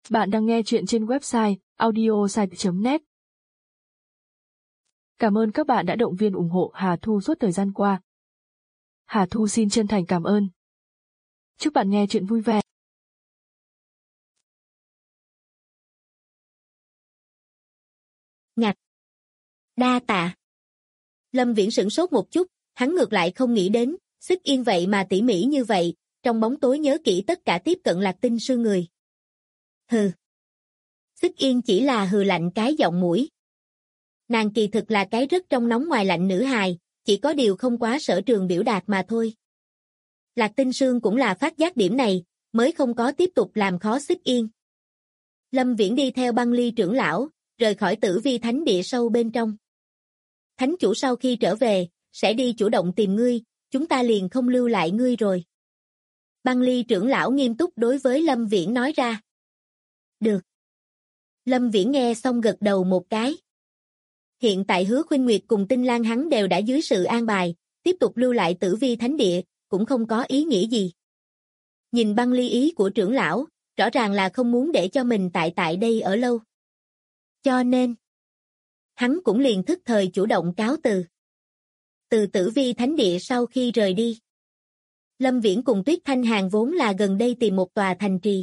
Bạn đang nghe chuyện trên website audiosite.net. Cảm ơn các bạn đã động viên ủng hộ Hà Thu suốt thời gian qua. Hà Thu xin chân thành cảm ơn. Chúc bạn nghe chuyện vui vẻ. Ngạch! Đa tạ! Lâm Viễn sửng sốt một chút, hắn ngược lại không nghĩ đến, Xích Yên vậy mà tỉ mỉ như vậy, trong bóng tối nhớ kỹ tất cả tiếp cận Lạc Tinh Sư người. Hừ! Xích Yên chỉ là hừ lạnh cái giọng mũi. Nàng kỳ thực là cái rất trong nóng ngoài lạnh nữ hài, chỉ có điều không quá sở trường biểu đạt mà thôi. Lạc Tinh Sương cũng là phát giác điểm này, mới không có tiếp tục làm khó Xích Yên. Lâm Viễn đi theo Băng Ly trưởng lão, rời khỏi Tử Vi Thánh Địa sâu bên trong. Thánh chủ sau khi trở về, sẽ đi chủ động tìm ngươi, chúng ta liền không lưu lại ngươi rồi. Băng Ly trưởng lão nghiêm túc đối với Lâm Viễn nói ra. Được. Lâm Viễn nghe xong gật đầu một cái. Hiện tại Hứa Khuynh Nguyệt cùng Tinh Lan hắn đều đã dưới sự an bài, tiếp tục lưu lại Tử Vi Thánh Địa, cũng không có ý nghĩa gì. Nhìn Băng Ly ý của trưởng lão, rõ ràng là không muốn để cho mình tại đây ở lâu. Cho nên, hắn cũng liền thức thời chủ động cáo từ. Từ Tử Vi Thánh Địa sau khi rời đi, Lâm Viễn cùng Tuyết Thanh Hàn vốn là gần đây tìm một tòa thành trì.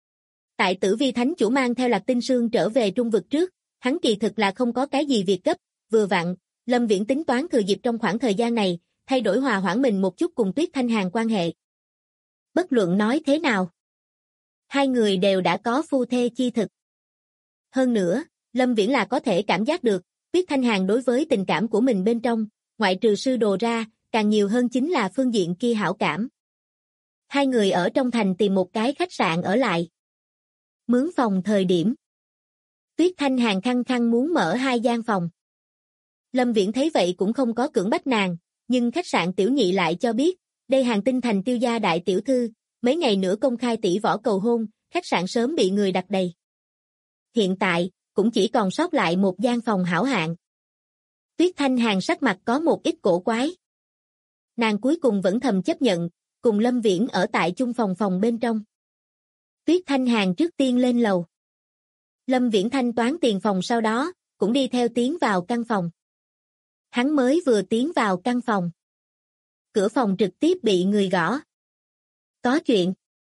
Tại Tử Vi Thánh chủ mang theo Lạc Tinh Sương trở về Trung vực trước, hắn kỳ thực là không có cái gì việc gấp, vừa vặn, Lâm Viễn tính toán thừa dịp trong khoảng thời gian này, thay đổi hòa hoãn mình một chút cùng Tuyết Thanh Hàn quan hệ. Bất luận nói thế nào, hai người đều đã có phu thê chi thực. Hơn nữa, Lâm Viễn là có thể cảm giác được, Tuyết Thanh Hàn đối với tình cảm của mình bên trong, ngoại trừ sư đồ ra, càng nhiều hơn chính là phương diện kia hảo cảm. Hai người ở trong thành tìm một cái khách sạn ở lại. Mướn phòng thời điểm, Tuyết Thanh Hàn khăng khăng muốn mở 2 gian phòng. Lâm Viễn thấy vậy cũng không có cưỡng bách nàng, nhưng khách sạn tiểu nhị lại cho biết, đây Hàng Tinh thành Tiêu gia đại tiểu thư, mấy ngày nữa công khai tỷ võ cầu hôn, khách sạn sớm bị người đặt đầy. Hiện tại, cũng chỉ còn sót lại một gian phòng hảo hạng. Tuyết Thanh Hàn sắc mặt có một ít cổ quái. Nàng cuối cùng vẫn thầm chấp nhận, cùng Lâm Viễn ở tại chung phòng bên trong. Tuyết Thanh Hàn trước tiên lên lầu. Lâm Viễn thanh toán tiền phòng sau đó, cũng đi theo tiến vào căn phòng. Hắn mới vừa tiến vào căn phòng. Cửa phòng trực tiếp bị người gõ. Có chuyện.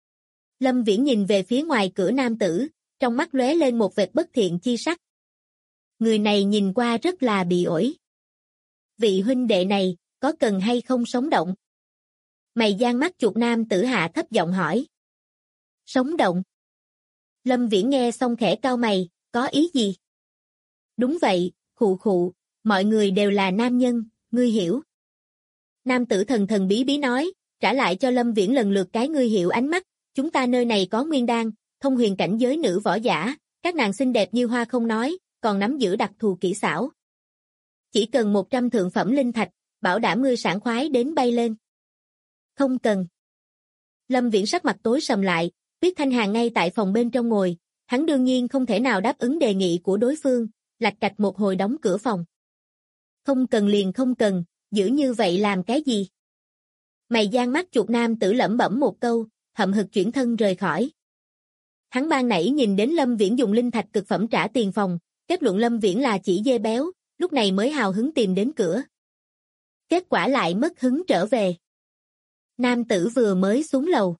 Lâm Viễn nhìn về phía ngoài cửa nam tử, trong mắt lóe lên một vệt bất thiện chi sắc. Người này nhìn qua rất là bị ổi. Vị huynh đệ này, có cần hay không sống động? Mày gian mắt chuột nam tử hạ thấp giọng hỏi. Sống động? Lâm Viễn nghe xong khẽ cau mày, có ý gì? Đúng vậy, khụ khụ, mọi người đều là nam nhân, ngươi hiểu. Nam tử thần thần bí bí nói, trả lại cho Lâm Viễn lần lượt cái ngươi hiểu ánh mắt, chúng ta nơi này có nguyên đan, thông huyền cảnh giới nữ võ giả, các nàng xinh đẹp như hoa không nói, còn nắm giữ đặc thù kỹ xảo. Chỉ cần 100 thượng phẩm linh thạch, bảo đảm ngươi sảng khoái đến bay lên. Không cần. Lâm Viễn sắc mặt tối sầm lại, Tuyết Thanh Hàn ngay tại phòng bên trong ngồi, hắn đương nhiên không thể nào đáp ứng đề nghị của đối phương, lạch cạch một hồi đóng cửa phòng. Không cần liền không cần, giữ như vậy làm cái gì? Mày gian mắt chuột nam tử lẩm bẩm một câu, hậm hực chuyển thân rời khỏi. Hắn ban nãy nhìn đến Lâm Viễn dùng linh thạch cực phẩm trả tiền phòng, kết luận Lâm Viễn là chỉ dê béo, lúc này mới hào hứng tìm đến cửa. Kết quả lại mất hứng trở về. Nam tử vừa mới xuống lầu.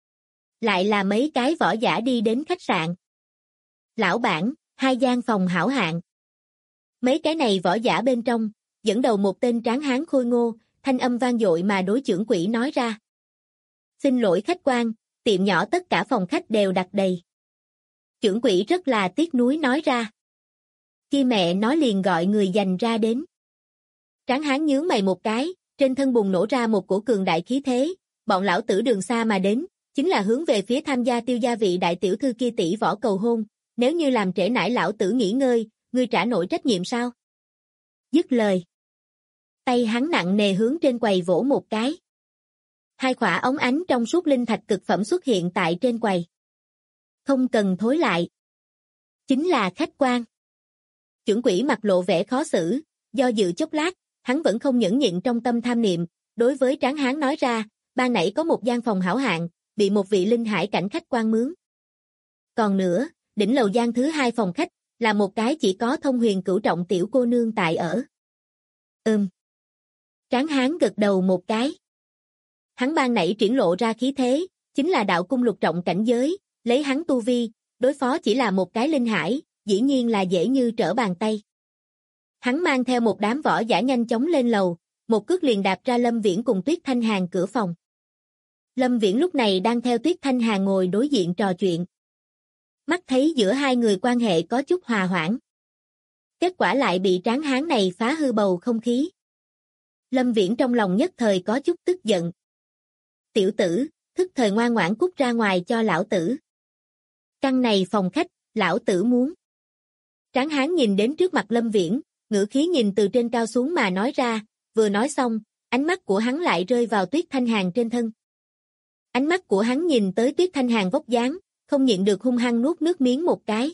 Lại là mấy cái võ giả đi đến khách sạn. Lão bản, 2 gian phòng hảo hạng. Mấy cái này võ giả bên trong, dẫn đầu một tên tráng hán khôi ngô, thanh âm vang dội mà đối trưởng quỹ nói ra. Xin lỗi khách quan, tiệm nhỏ tất cả phòng khách đều đặt đầy. Trưởng quỹ rất là tiếc nuối nói ra. Chi mẹ nói liền gọi người dành ra đến. Tráng hán nhướng mày một cái, trên thân bùng nổ ra một cổ cường đại khí thế, bọn lão tử đường xa mà đến, chính là hướng về phía tham gia Tiêu gia vị đại tiểu thư kia tỷ võ cầu hôn, nếu như làm trễ nải lão tử nghỉ ngơi, ngươi trả nổi trách nhiệm sao? Dứt lời. Tay hắn nặng nề hướng trên quầy vỗ một cái. 2 khỏa ống ánh trong suốt linh thạch cực phẩm xuất hiện tại trên quầy. Không cần thối lại. Chính là khách quan. Trưởng quỹ mặt lộ vẻ khó xử, do dự chốc lát, hắn vẫn không nhẫn nhịn trong tâm tham niệm, đối với tráng hán nói ra, ban nãy có một gian phòng hảo hạng, bị một vị linh hải cảnh khách quan mướn. Còn nữa, đỉnh lầu gian thứ 2 phòng khách, là một cái chỉ có thông huyền cửu trọng tiểu cô nương tại ở. Tráng hán gật đầu một cái. Hắn ban nãy triển lộ ra khí thế, chính là đạo cung lục trọng cảnh giới, lấy hắn tu vi, đối phó chỉ là một cái linh hải, dĩ nhiên là dễ như trở bàn tay. Hắn mang theo một đám võ giả nhanh chóng lên lầu, một cước liền đạp ra Lâm Viễn cùng Tuyết Thanh Hàn cửa phòng. Lâm Viễn lúc này đang theo Tuyết Thanh Hàn ngồi đối diện trò chuyện. Mắt thấy giữa hai người quan hệ có chút hòa hoãn. Kết quả lại bị tráng hán này phá hư bầu không khí. Lâm Viễn trong lòng nhất thời có chút tức giận. Tiểu tử, thức thời ngoan ngoãn cút ra ngoài cho lão tử. Căn này phòng khách, lão tử muốn. Tráng hán nhìn đến trước mặt Lâm Viễn, ngữ khí nhìn từ trên cao xuống mà nói ra, vừa nói xong, ánh mắt của hắn lại rơi vào Tuyết Thanh Hàn trên thân. Ánh mắt của hắn nhìn tới Tuyết Thanh Hàn vóc dáng, không nhịn được hung hăng nuốt nước miếng một cái.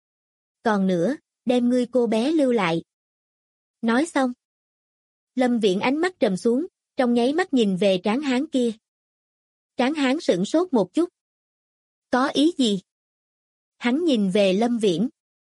Còn nữa, đem ngươi cô bé lưu lại. Nói xong. Lâm Viễn ánh mắt trầm xuống, trong nháy mắt nhìn về tráng hán kia. Tráng hán sửng sốt một chút. Có ý gì? Hắn nhìn về Lâm Viễn.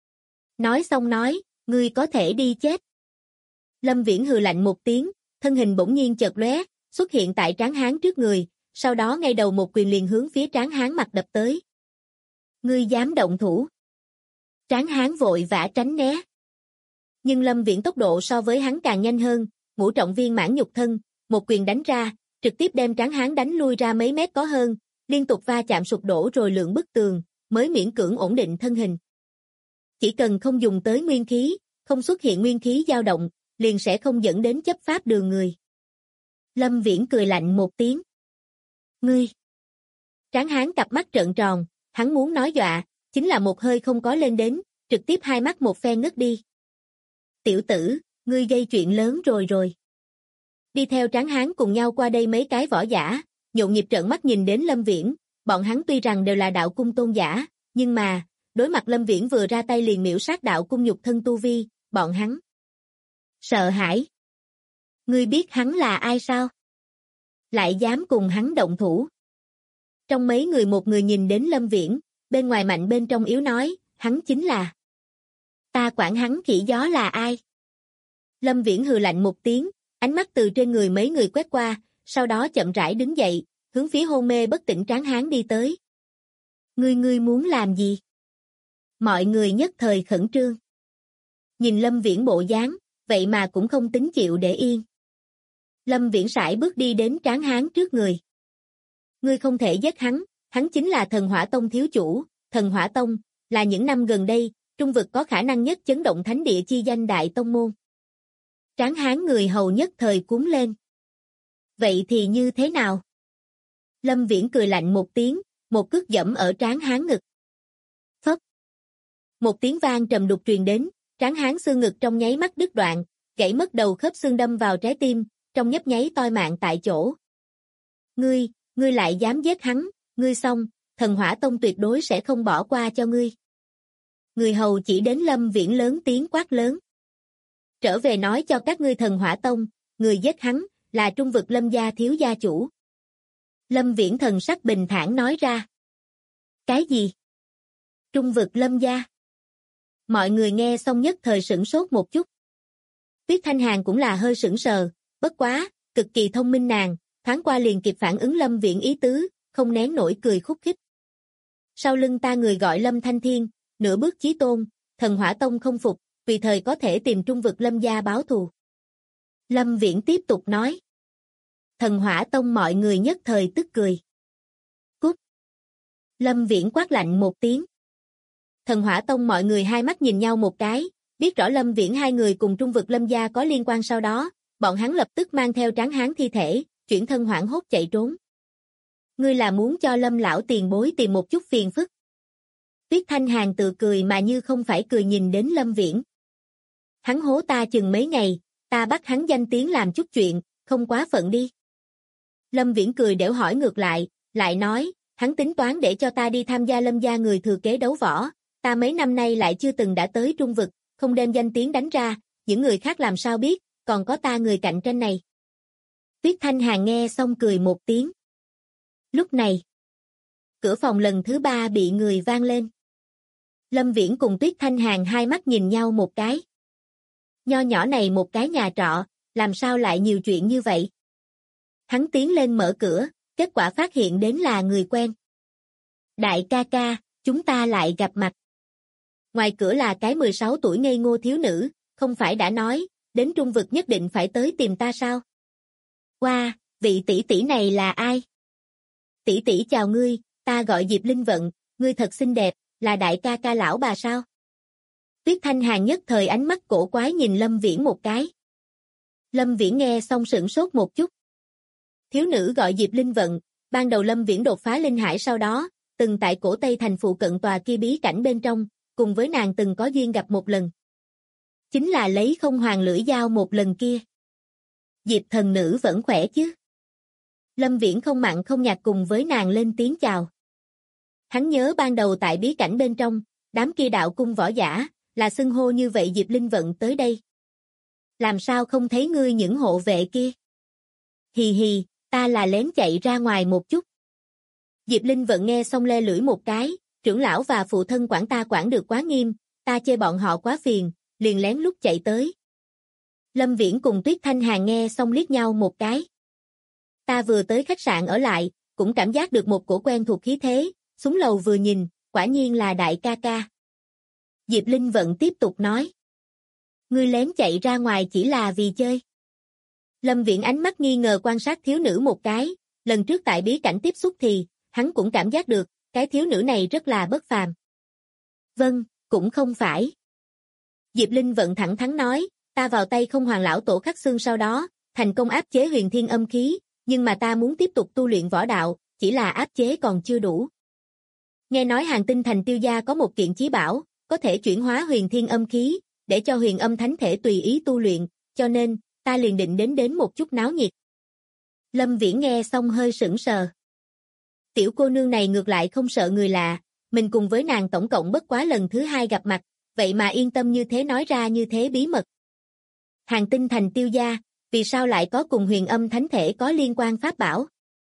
Nói xong nói, ngươi có thể đi chết. Lâm Viễn hừ lạnh một tiếng, thân hình bỗng nhiên chợt lóe, xuất hiện tại tráng hán trước người, sau đó ngay đầu một quyền liền hướng phía tráng hán mặt đập tới. Ngươi dám động thủ? Tráng hán vội vã tránh né. Nhưng Lâm Viễn tốc độ so với hắn càng nhanh hơn, ngũ trọng viên mãn nhục thân, một quyền đánh ra, trực tiếp đem tráng hán đánh lui ra mấy mét có hơn, liên tục va chạm sụp đổ rồi lượn bức tường, mới miễn cưỡng ổn định thân hình. Chỉ cần không dùng tới nguyên khí, không xuất hiện nguyên khí dao động, liền sẽ không dẫn đến chấp pháp đường người. Lâm Viễn cười lạnh một tiếng. Ngươi! Tráng hán cặp mắt trợn tròn, hắn muốn nói dọa, chính là một hơi không có lên đến, trực tiếp hai mắt một phen ngất đi. Tiểu tử, ngươi gây chuyện lớn rồi. Đi theo tráng hán cùng nhau qua đây mấy cái võ giả, nhộn nhịp trợn mắt nhìn đến Lâm Viễn, bọn hắn tuy rằng đều là đạo cung tôn giả, nhưng mà, đối mặt Lâm Viễn vừa ra tay liền miểu sát đạo cung nhục thân tu vi, bọn hắn sợ hãi. Ngươi biết hắn là ai sao? Lại dám cùng hắn động thủ. Trong mấy người một người nhìn đến Lâm Viễn, bên ngoài mạnh bên trong yếu nói, hắn chính là. Ta quản hắn khỉ gió là ai? Lâm Viễn hừ lạnh một tiếng, ánh mắt từ trên người mấy người quét qua, sau đó chậm rãi đứng dậy, hướng phía hôn mê bất tỉnh tráng hán đi tới. Ngươi muốn làm gì? Mọi người nhất thời khẩn trương. Nhìn Lâm Viễn bộ dáng, vậy mà cũng không tính chịu để yên. Lâm Viễn sải bước đi đến tráng hán trước người. Ngươi không thể giết hắn, hắn chính là Thần Hỏa Tông thiếu chủ, Thần Hỏa Tông, là những năm gần đây, trung vực có khả năng nhất chấn động thánh địa chi danh đại tông môn. Tráng hán người hầu nhất thời cuống lên. Vậy thì như thế nào? Lâm Viễn cười lạnh một tiếng, một cước giẫm ở tráng hán ngực. Phốc. Một tiếng vang trầm đục truyền đến, tráng hán xương ngực trong nháy mắt đứt đoạn, gãy mất đầu khớp xương đâm vào trái tim, trong nhấp nháy toi mạng tại chỗ. Ngươi lại dám giết hắn, ngươi xong, Thần Hỏa Tông tuyệt đối sẽ không bỏ qua cho ngươi. Người hầu chỉ đến Lâm Viễn lớn tiếng quát lớn. Trở về nói cho các ngươi Thần Hỏa Tông, người giết hắn, là trung vực Lâm gia thiếu gia chủ. Lâm Viễn thần sắc bình thản nói ra. Cái gì? Trung vực Lâm gia? Mọi người nghe xong nhất thời sửng sốt một chút. Tuyết Thanh Hàn cũng là hơi sửng sờ, bất quá, cực kỳ thông minh nàng, thoáng qua liền kịp phản ứng Lâm Viễn ý tứ, không nén nổi cười khúc khích. Sau lưng ta người gọi Lâm Thanh Thiên, nửa bước chí tôn, Thần Hỏa Tông không phục, tùy thời có thể tìm trung vực Lâm gia báo thù. Lâm Viễn tiếp tục nói. Thần Hỏa Tông mọi người nhất thời tức cười. Cút. Lâm Viễn quát lạnh một tiếng. Thần Hỏa Tông mọi người hai mắt nhìn nhau một cái, biết rõ Lâm Viễn hai người cùng trung vực Lâm gia có liên quan, sau đó, bọn hắn lập tức mang theo tráng hán thi thể, chuyển thân hoảng hốt chạy trốn. Ngươi là muốn cho Lâm lão tiền bối tìm một chút phiền phức. Tuyết Thanh Hàn tự cười mà như không phải cười nhìn đến Lâm Viễn. Hắn hố ta chừng mấy ngày, ta bắt hắn danh tiếng làm chút chuyện, không quá phận đi. Lâm Viễn cười đểu hỏi ngược lại nói, hắn tính toán để cho ta đi tham gia Lâm gia người thừa kế đấu võ, ta mấy năm nay lại chưa từng đã tới trung vực, không đem danh tiếng đánh ra, những người khác làm sao biết, còn có ta người cạnh tranh này. Tuyết Thanh Hàn nghe xong cười một tiếng. Lúc này, cửa phòng lần thứ 3 bị người vang lên. Lâm Viễn cùng Tuyết Thanh Hàn hai mắt nhìn nhau một cái. Nho nhỏ này một cái nhà trọ, làm sao lại nhiều chuyện như vậy? Hắn tiến lên mở cửa, kết quả phát hiện đến là người quen. Đại ca ca, chúng ta lại gặp mặt. Ngoài cửa là cái 16 tuổi ngây ngô thiếu nữ, không phải đã nói, đến trung vực nhất định phải tới tìm ta sao? Wow, vị tỷ tỷ này là ai? Tỷ tỷ chào ngươi, ta gọi Diệp Linh Vận, ngươi thật xinh đẹp, là đại ca ca lão bà sao? Tuyết Thanh Hàn nhất thời ánh mắt cổ quái nhìn Lâm Viễn một cái. Lâm Viễn nghe xong sửng sốt một chút. Thiếu nữ gọi Diệp Linh Vận, ban đầu Lâm Viễn đột phá linh hải sau đó, từng tại cổ Tây thành phụ cận tòa kia bí cảnh bên trong, cùng với nàng từng có duyên gặp một lần. Chính là lấy không hoàng lưỡi dao một lần kia. Diệp thần nữ vẫn khỏe chứ? Lâm Viễn không mặn không nhạt cùng với nàng lên tiếng chào. Hắn nhớ ban đầu tại bí cảnh bên trong, đám kia đạo cung võ giả, là xưng hô như vậy Diệp Linh Vận tới đây. Làm sao không thấy ngươi những hộ vệ kia? Hì hì, ta là lén chạy ra ngoài một chút. Diệp Linh Vận nghe xong le lưỡi một cái, trưởng lão và phụ thân quản ta quản được quá nghiêm, ta chê bọn họ quá phiền, liền lén lút chạy tới. Lâm Viễn cùng Tuyết Thanh Hàn nghe xong liếc nhau một cái. Ta vừa tới khách sạn ở lại, cũng cảm giác được một cổ quen thuộc khí thế, xuống lầu vừa nhìn, quả nhiên là đại ca ca. Diệp Linh Vận tiếp tục nói. Ngươi lén chạy ra ngoài chỉ là vì chơi. Lâm Viễn ánh mắt nghi ngờ quan sát thiếu nữ một cái, lần trước tại bí cảnh tiếp xúc thì, hắn cũng cảm giác được, cái thiếu nữ này rất là bất phàm. Vâng, cũng không phải. Diệp Linh Vận thẳng thắn nói, ta vào tay không hoàng lão tổ khắc xương sau đó, thành công áp chế huyền thiên âm khí, nhưng mà ta muốn tiếp tục tu luyện võ đạo, chỉ là áp chế còn chưa đủ. Nghe nói Hàng Tinh Thành Tiêu gia có một kiện chí bảo, có thể chuyển hóa huyền thiên âm khí, để cho huyền âm thánh thể tùy ý tu luyện, cho nên, ta liền định đến một chút náo nhiệt. Lâm Viễn nghe xong hơi sững sờ. Tiểu cô nương này ngược lại không sợ người lạ, mình cùng với nàng tổng cộng bất quá lần thứ 2 gặp mặt, vậy mà yên tâm như thế nói ra như thế bí mật. Hàng Tinh Thành Tiêu gia, vì sao lại có cùng huyền âm thánh thể có liên quan pháp bảo?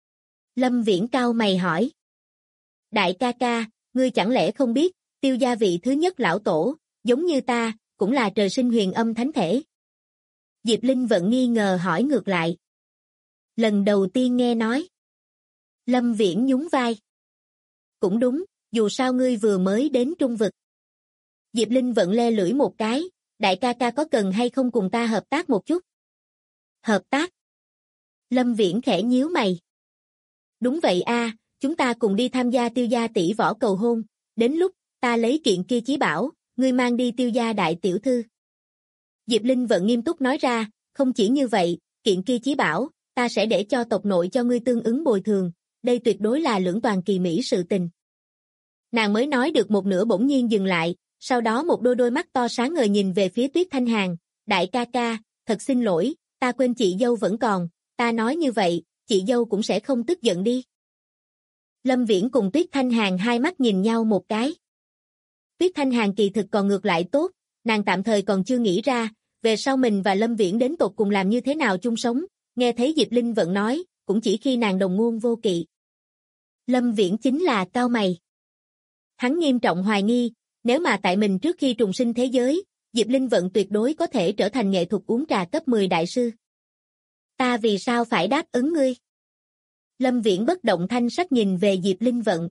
Lâm Viễn cau mày hỏi. Đại ca ca, ngươi chẳng lẽ không biết, Tiêu gia vị thứ nhất lão tổ, giống như ta, cũng là trời sinh huyền âm thánh thể. Diệp Linh Vận nghi ngờ hỏi ngược lại. Lần đầu tiên nghe nói. Lâm Viễn nhún vai. Cũng đúng, dù sao ngươi vừa mới đến trung vực. Diệp Linh Vận le lưỡi một cái, đại ca ca có cần hay không cùng ta hợp tác một chút? Hợp tác? Lâm Viễn khẽ nhíu mày. Đúng vậy a, chúng ta cùng đi tham gia Tiêu gia tỷ võ cầu hôn, đến lúc, ta lấy kiện kia chí bảo, ngươi mang đi Tiêu gia đại tiểu thư. Diệp Linh Vận nghiêm túc nói ra, không chỉ như vậy, kiện kia chí bảo, ta sẽ để cho tộc nội cho ngươi tương ứng bồi thường, đây tuyệt đối là lưỡng toàn kỳ mỹ sự tình. Nàng mới nói được một nửa bỗng nhiên dừng lại, sau đó một đôi mắt to sáng ngời nhìn về phía Tuyết Thanh Hàn, đại ca ca, thật xin lỗi, ta quên chị dâu vẫn còn, ta nói như vậy, chị dâu cũng sẽ không tức giận đi. Lâm Viễn cùng Tuyết Thanh Hàn hai mắt nhìn nhau một cái. Tuyết Thanh Hàn kỳ thực còn ngược lại tốt, nàng tạm thời còn chưa nghĩ ra, về sau mình và Lâm Viễn đến tột cùng làm như thế nào chung sống, nghe thấy Diệp Linh Vận nói, cũng chỉ khi nàng đồng ngôn vô kỵ. Lâm Viễn chính là cau mày. Hắn nghiêm trọng hoài nghi, nếu mà tại mình trước khi trùng sinh thế giới, Diệp Linh Vận tuyệt đối có thể trở thành nghệ thuật uống trà cấp 10 đại sư. Ta vì sao phải đáp ứng ngươi? Lâm Viễn bất động thanh sắc nhìn về Diệp Linh Vận.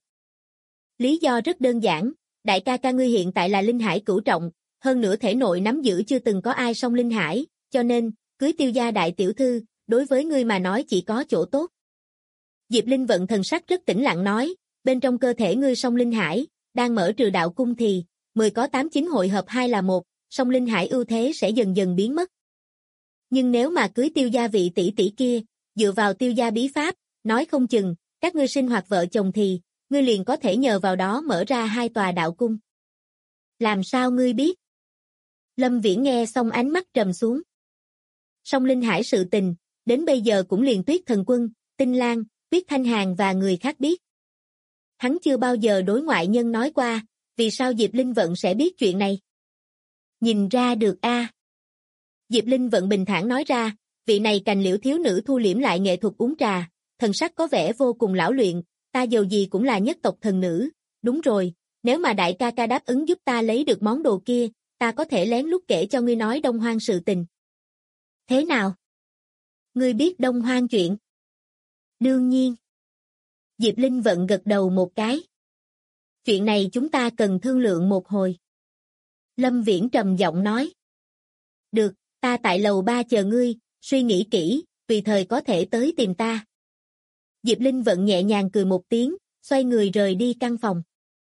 Lý do rất đơn giản, đại ca ca ngươi hiện tại là linh hải cửu trọng, hơn nữa thể nội nắm giữ chưa từng có ai song linh hải, cho nên, cưới Tiêu gia đại tiểu thư, đối với ngươi mà nói chỉ có chỗ tốt. Diệp Linh Vận thần sắc rất tĩnh lặng nói, bên trong cơ thể ngươi song linh hải, đang mở trừ đạo cung thì, 10 có 8 9 hội hợp 2 là 1, song linh hải ưu thế sẽ dần dần biến mất. Nhưng nếu mà cưới Tiêu gia vị tỷ tỷ kia, dựa vào Tiêu gia bí pháp, nói không chừng, các ngươi sinh hoạt vợ chồng thì, ngươi liền có thể nhờ vào đó mở ra 2 tòa đạo cung. Làm sao ngươi biết? Lâm Viễn nghe xong ánh mắt trầm xuống. Song linh hải sự tình, đến bây giờ cũng liền Tuyết Thần Quân, Tinh Lan, Tuyết Thanh Hàn và người khác biết. Hắn chưa bao giờ đối ngoại nhân nói qua, vì sao Diệp Linh Vận sẽ biết chuyện này? Nhìn ra được a. Diệp Linh Vận bình thản nói ra, vị này cành liễu thiếu nữ thu liễm lại nghệ thuật uống trà, thần sắc có vẻ vô cùng lão luyện, ta dầu gì cũng là nhất tộc thần nữ, đúng rồi, nếu mà đại ca ca đáp ứng giúp ta lấy được món đồ kia, ta có thể lén lút kể cho ngươi nói Đông Hoang sự tình. Thế nào? Ngươi biết Đông Hoang chuyện? Đương nhiên. Diệp Linh Vận gật đầu một cái. Chuyện này chúng ta cần thương lượng một hồi. Lâm Viễn trầm giọng nói. Được, ta tại lầu 3 chờ ngươi, suy nghĩ kỹ, tùy thời có thể tới tìm ta. Diệp Linh Vận nhẹ nhàng cười một tiếng, xoay người rời đi căn phòng.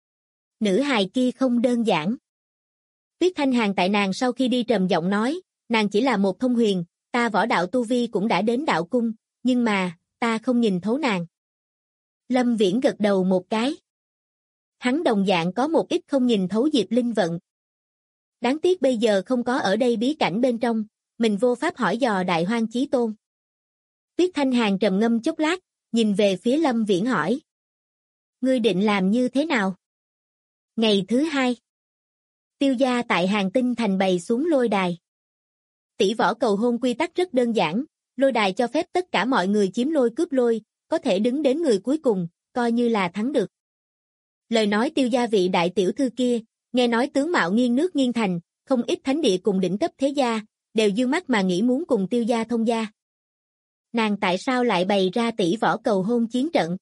Nữ hài kia không đơn giản. Tuyết Thanh Hàn tại nàng sau khi đi trầm giọng nói, nàng chỉ là một thông huyền, ta võ đạo tu vi cũng đã đến đạo cung, nhưng mà, ta không nhìn thấu nàng. Lâm Viễn gật đầu một cái. Hắn đồng dạng có một ít không nhìn thấu Diệp Linh Vận. Đáng tiếc bây giờ không có ở đây bí cảnh bên trong, mình vô pháp hỏi dò Đại Hoang Chí Tôn. Tuyết Thanh Hàn trầm ngâm chốc lát, nhìn về phía Lâm Viễn hỏi. Ngươi định làm như thế nào? Ngày thứ 2. Tiêu gia tại Hàng Tinh Thành bày xuống lôi đài. Tỷ võ cầu hôn quy tắc rất đơn giản, lôi đài cho phép tất cả mọi người chiếm lôi cướp lôi, có thể đứng đến người cuối cùng, coi như là thắng được. Lời nói Tiêu gia vị đại tiểu thư kia, nghe nói tướng mạo nghiêng nước nghiêng thành, không ít thánh địa cùng đỉnh cấp thế gia, đều dương mắt mà nghĩ muốn cùng Tiêu gia thông gia. Nàng tại sao lại bày ra tỷ võ cầu hôn chiến trận?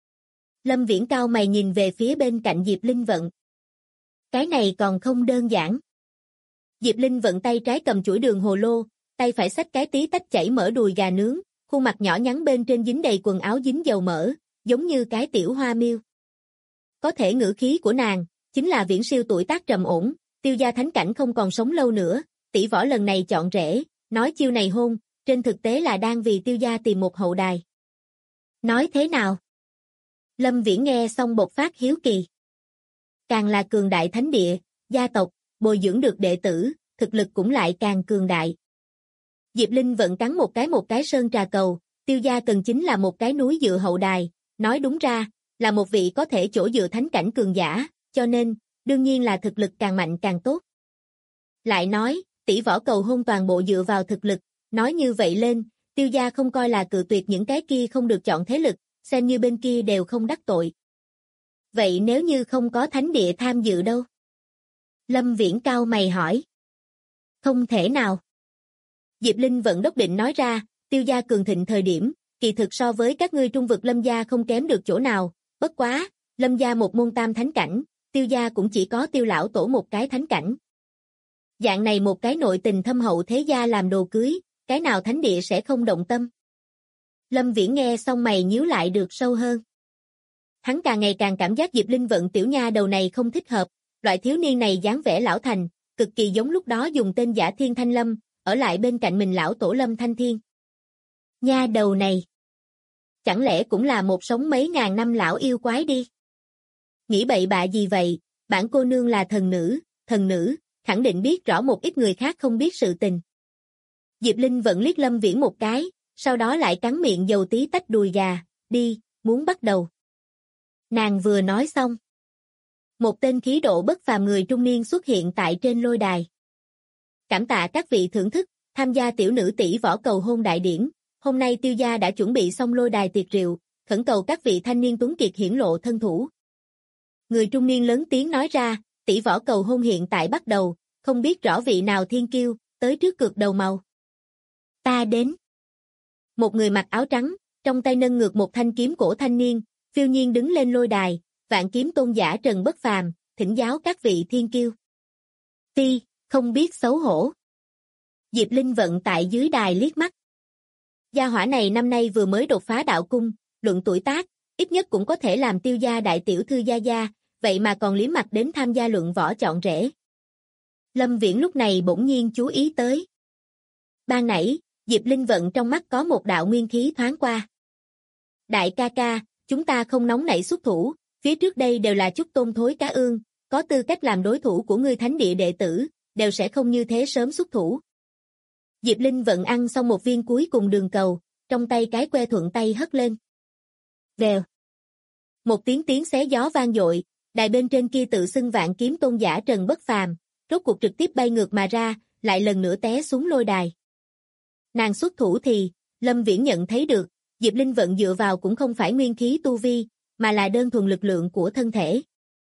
Lâm Viễn cao mày nhìn về phía bên cạnh Diệp Linh Vận. Cái này còn không đơn giản. Diệp Linh Vận tay trái cầm chuỗi đường hồ lô, tay phải xách cái tí tách chảy mỡ đùi gà nướng, khuôn mặt nhỏ nhắn bên trên dính đầy quần áo dính dầu mỡ, giống như cái tiểu hoa miêu. Có thể ngữ khí của nàng, chính là viễn siêu tuổi tác trầm ổn, Tiêu gia thánh cảnh không còn sống lâu nữa, tỷ võ lần này chọn rễ, nói chiêu này hôn, trên thực tế là đang vì Tiêu gia tìm một hậu đài. Nói thế nào? Lâm Viễn nghe xong bộc phát hiếu kỳ. Càng là cường đại thánh địa, gia tộc, bồi dưỡng được đệ tử, thực lực cũng lại càng cường đại. Diệp Linh Vận cắn một cái sơn trà cầu, Tiêu gia cần chính là một cái núi dựa hậu đài, nói đúng ra, là một vị có thể chỗ dựa thánh cảnh cường giả, cho nên, đương nhiên là thực lực càng mạnh càng tốt. Lại nói, tỷ võ cầu hôn toàn bộ dựa vào thực lực, nói như vậy lên, Tiêu gia không coi là cự tuyệt những cái kia không được chọn thế lực, xem như bên kia đều không đắc tội. Vậy nếu như không có thánh địa tham dự đâu? Lâm Viễn cao mày hỏi. Không thể nào. Diệp Linh Vận đốc định nói ra, Tiêu gia cường thịnh thời điểm, kỳ thực so với các ngươi trung vực Lâm gia không kém được chỗ nào, bất quá, Lâm gia một môn tam thánh cảnh, Tiêu gia cũng chỉ có Tiêu lão tổ một cái thánh cảnh. Dạng này một cái nội tình thâm hậu thế gia làm đồ cưới, cái nào thánh địa sẽ không động tâm? Lâm Viễn nghe xong mày nhíu lại được sâu hơn. Hắn càng ngày càng cảm giác Diệp Linh Vận tiểu nha đầu này không thích hợp, loại thiếu niên này dáng vẻ lão thành, cực kỳ giống lúc đó dùng tên giả Thiên Thanh Lâm, ở lại bên cạnh mình lão tổ Lâm Thanh Thiên. Nha đầu này, chẳng lẽ cũng là một sống mấy ngàn năm lão yêu quái đi? Nghĩ bậy bạ gì vậy, bản cô nương là thần nữ, khẳng định biết rõ một ít người khác không biết sự tình. Diệp Linh Vận liếc Lâm Viễn một cái, sau đó lại cắn miệng dầu tí tách đùi gà, đi, muốn bắt đầu. Nàng vừa nói xong. Một tên khí độ bất phàm người trung niên xuất hiện tại trên lôi đài. Cảm tạ các vị thưởng thức, tham gia tiểu nữ tỷ võ cầu hôn đại điển, hôm nay Tiêu gia đã chuẩn bị xong lôi đài tiệc rượu, khẩn cầu các vị thanh niên tuấn kiệt hiển lộ thân thủ. Người trung niên lớn tiếng nói ra, tỷ võ cầu hôn hiện tại bắt đầu, không biết rõ vị nào thiên kiêu, tới trước cược đầu màu. Ta đến. Một người mặc áo trắng, trong tay nâng ngược một thanh kiếm cổ thanh niên, phiêu nhiên đứng lên lôi đài, Vạn Kiếm tôn giả Trần Bất Phàm, thỉnh giáo các vị thiên kiêu. Ti, không biết xấu hổ. Diệp Linh Vận tại dưới đài liếc mắt. Gia hỏa này năm nay vừa mới đột phá đạo cung, luận tuổi tác, ít nhất cũng có thể làm Tiêu gia đại tiểu thư gia, vậy mà còn liếm mặt đến tham gia luận võ chọn rễ. Lâm Viễn lúc này bỗng nhiên chú ý tới. Ban nãy, Diệp Linh Vận trong mắt có một đạo nguyên khí thoáng qua. Đại ca ca, chúng ta không nóng nảy xuất thủ, phía trước đây đều là chút tôn thối cá ương, có tư cách làm đối thủ của ngươi thánh địa đệ tử, đều sẽ không như thế sớm xuất thủ. Diệp Linh Vận ăn xong một viên cuối cùng đường cầu, trong tay cái que thuận tay hất lên. Vèo. Một tiếng xé gió vang dội, đài bên trên kia tự xưng Vạn Kiếm tôn giả Trần Bất Phàm, rốt cuộc trực tiếp bay ngược mà ra, lại lần nữa té xuống lôi đài. Nàng xuất thủ thì, Lâm Viễn nhận thấy được, Diệp Linh Vận dựa vào cũng không phải nguyên khí tu vi, mà là đơn thuần lực lượng của thân thể.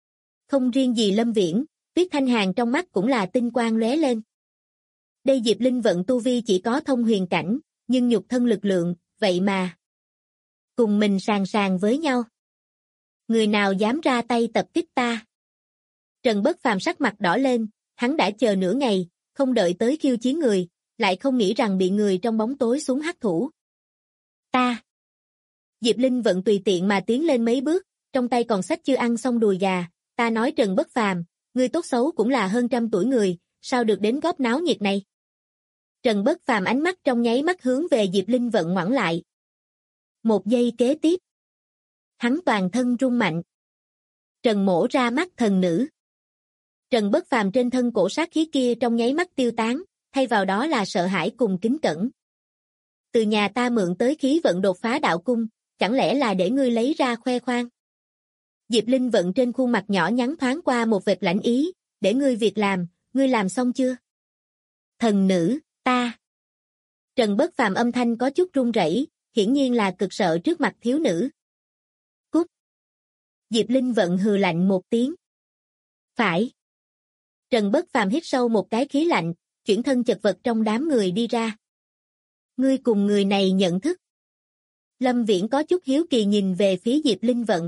Không riêng gì Lâm Viễn, Tuyết Thanh Hàn trong mắt cũng là tinh quang lóe lên. Đây Diệp Linh vận tu vi chỉ có thông huyền cảnh, nhưng nhục thân lực lượng, vậy mà cùng mình sàng sàng với nhau. Người nào dám ra tay tập kích ta? Trần Bất Phàm sắc mặt đỏ lên, hắn đã chờ nửa ngày, không đợi tới khiêu chiến người, lại không nghĩ rằng bị người trong bóng tối xuống hắc thủ. Ta! Diệp Linh vận tùy tiện mà tiến lên mấy bước, trong tay còn xách chưa ăn xong đùi gà, ta nói Trần Bất Phàm, ngươi tốt xấu cũng là hơn trăm tuổi người, sao được đến góp náo nhiệt này? Trần Bất Phàm ánh mắt trong nháy mắt hướng về Diệp Linh vận ngoảnh lại. Một giây kế tiếp, hắn toàn thân rung mạnh. Trần mổ ra mắt thần nữ. Trần Bất Phàm trên thân cổ sát khí kia trong nháy mắt tiêu tán, thay vào đó là sợ hãi cùng kính cẩn. Từ nhà ta mượn tới khí vận đột phá đạo cung, chẳng lẽ là để ngươi lấy ra khoe khoang? Diệp Linh vận trên khuôn mặt nhỏ nhắn thoáng qua một vệt lãnh ý, để ngươi việc làm, ngươi làm xong chưa? Thần nữ, ta. Trần Bất Phàm âm thanh có chút run rẩy, hiển nhiên là cực sợ trước mặt thiếu nữ. Cút. Diệp Linh vận hừ lạnh một tiếng. Phải. Trần Bất Phàm hít sâu một cái khí lạnh, chuyển thân chật vật trong đám người đi ra. Ngươi cùng người này nhận thức. Lâm Viễn có chút hiếu kỳ nhìn về phía Diệp Linh vận.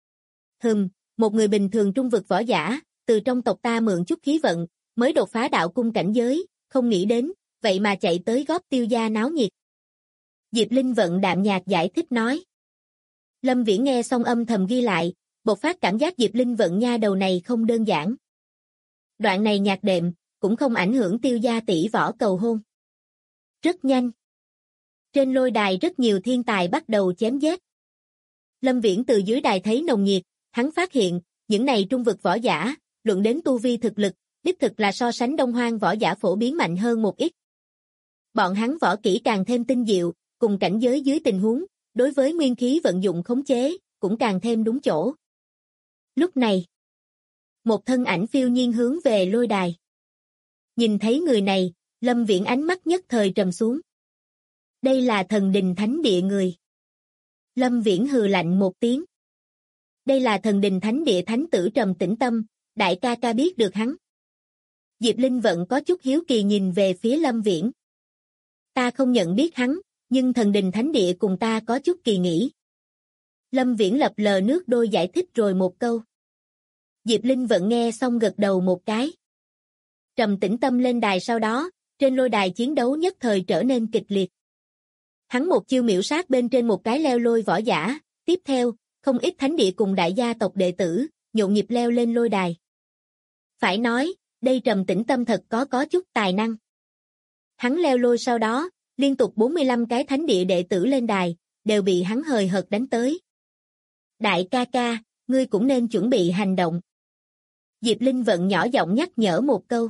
Một người bình thường trung vực võ giả, từ trong tộc ta mượn chút khí vận, mới đột phá đạo cung cảnh giới, không nghĩ đến, vậy mà chạy tới góp Tiêu gia náo nhiệt. Diệp Linh vận đạm nhạt giải thích nói. Lâm Viễn nghe xong âm thầm ghi lại, bộc phát cảm giác Diệp Linh vận nha đầu này không đơn giản. Đoạn này nhạc đệm, cũng không ảnh hưởng Tiêu gia tỷ võ cầu hôn. Rất nhanh. Trên lôi đài rất nhiều thiên tài bắt đầu chém giết. Lâm Viễn từ dưới đài thấy nồng nhiệt, hắn phát hiện, những này trung vực võ giả, luận đến tu vi thực lực, đích thực là so sánh Đông Hoang võ giả phổ biến mạnh hơn một ít. Bọn hắn võ kỹ càng thêm tinh diệu, cùng cảnh giới dưới tình huống, đối với nguyên khí vận dụng khống chế, cũng càng thêm đúng chỗ. Lúc này, một thân ảnh phiêu nhiên hướng về lôi đài. Nhìn thấy người này, Lâm Viễn ánh mắt nhất thời trầm xuống. Đây là thần đình thánh địa người. Lâm Viễn hừ lạnh một tiếng. Đây là thần đình thánh địa thánh tử Trầm Tĩnh Tâm, đại ca ca biết được hắn. Diệp Linh vận có chút hiếu kỳ nhìn về phía Lâm Viễn. Ta không nhận biết hắn, nhưng thần đình thánh địa cùng ta có chút kỳ nghỉ. Lâm Viễn lập lờ nước đôi giải thích rồi một câu. Diệp Linh vận nghe xong gật đầu một cái. Trầm Tĩnh Tâm lên đài sau đó, trên lôi đài chiến đấu nhất thời trở nên kịch liệt. Hắn một chiêu miểu sát bên trên một cái leo lôi võ giả, tiếp theo, không ít thánh địa cùng đại gia tộc đệ tử, nhộn nhịp leo lên lôi đài. Phải nói, đây Trầm Tĩnh Tâm thật có chút tài năng. Hắn leo lôi sau đó, liên tục 45 cái thánh địa đệ tử lên đài, đều bị hắn hời hợt đánh tới. Đại ca ca, ngươi cũng nên chuẩn bị hành động. Diệp Linh vận nhỏ giọng nhắc nhở một câu.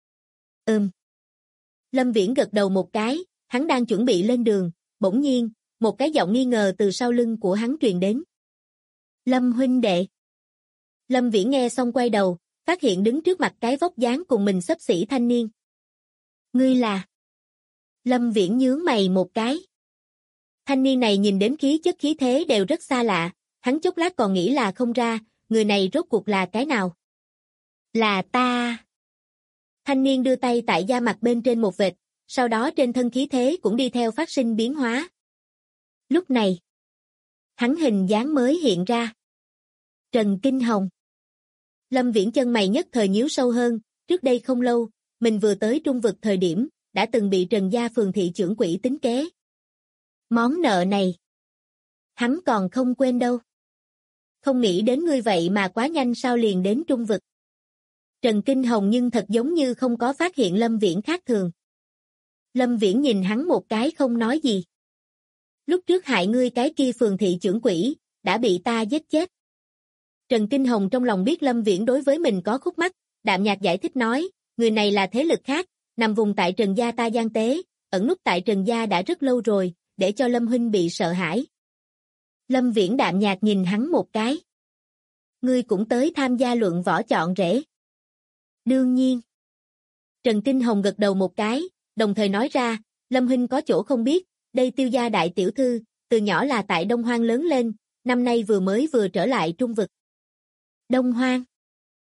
Lâm Viễn gật đầu một cái, hắn đang chuẩn bị lên đường, bỗng nhiên, một cái giọng nghi ngờ từ sau lưng của hắn truyền đến. Lâm huynh đệ. Lâm Viễn nghe xong quay đầu, phát hiện đứng trước mặt cái vóc dáng cùng mình xấp xỉ thanh niên. Ngươi là? Lâm Viễn nhướng mày một cái. Thanh niên này nhìn đến khí chất khí thế đều rất xa lạ, hắn chốc lát còn nghĩ là không ra, người này rốt cuộc là cái nào? Là ta. Thanh niên đưa tay tại da mặt bên trên một vệt, sau đó trên thân khí thế cũng đi theo phát sinh biến hóa. Lúc này, hắn hình dáng mới hiện ra. Trần Kinh Hồng. Lâm Viễn chân mày nhất thời nhíu sâu hơn, trước đây không lâu, mình vừa tới trung vực thời điểm, đã từng bị Trần gia phường thị trưởng quỹ tính kế. Món nợ này, hắn còn không quên đâu. Không nghĩ đến ngươi vậy mà quá nhanh sao liền đến trung vực. Trần Kinh Hồng nhưng thật giống như không có phát hiện Lâm Viễn khác thường. Lâm Viễn nhìn hắn một cái không nói gì. Lúc trước hại ngươi cái kia phường thị trưởng quỹ, đã bị ta giết chết. Trần Kinh Hồng trong lòng biết Lâm Viễn đối với mình có khúc mắc, đạm nhạt giải thích nói, người này là thế lực khác, nằm vùng tại Trần gia ta gian tế, ẩn núp tại Trần gia đã rất lâu rồi, để cho Lâm huynh bị sợ hãi. Lâm Viễn đạm nhạt nhìn hắn một cái. Ngươi cũng tới tham gia luận võ chọn rể. Đương nhiên. Trần Kinh Hồng gật đầu một cái, đồng thời nói ra, Lâm huynh có chỗ không biết, đây Tiêu gia đại tiểu thư, từ nhỏ là tại Đông Hoang lớn lên, năm nay vừa trở lại trung vực. Đông Hoang.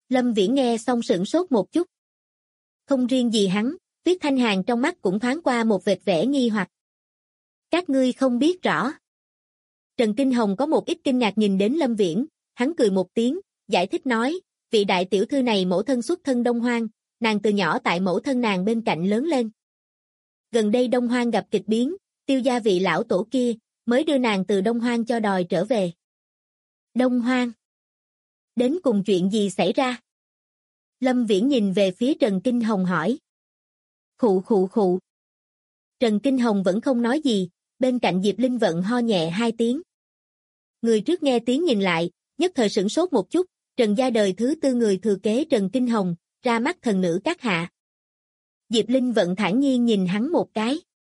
Lâm Viễn nghe xong sửng sốt một chút. Không riêng gì hắn, Tuyết Thanh Hàn trong mắt cũng thoáng qua một vệt vẻ nghi hoặc. Các ngươi không biết rõ. Trần Kinh Hồng có một ít kinh ngạc nhìn đến Lâm Viễn, hắn cười một tiếng, giải thích nói, vị đại tiểu thư này mẫu thân xuất thân Đông Hoang, nàng từ nhỏ tại mẫu thân nàng bên cạnh lớn lên. Gần đây Đông Hoang gặp kịch biến, Tiêu gia vị lão tổ kia, mới đưa nàng từ Đông Hoang cho đòi trở về. Đông Hoang? Đến cùng chuyện gì xảy ra? Lâm Viễn nhìn về phía Trần Kinh Hồng hỏi. Khụ khụ khụ. Trần Kinh Hồng vẫn không nói gì, bên cạnh Diệp Linh Vận ho nhẹ 2 tiếng. Người trước nghe tiếng nhìn lại, nhất thời sửng sốt một chút, Trần gia đời thứ 4 người thừa kế Trần Kinh Hồng, ra mắt thần nữ các hạ. Diệp Linh Vận thản nhiên nhìn hắn một cái.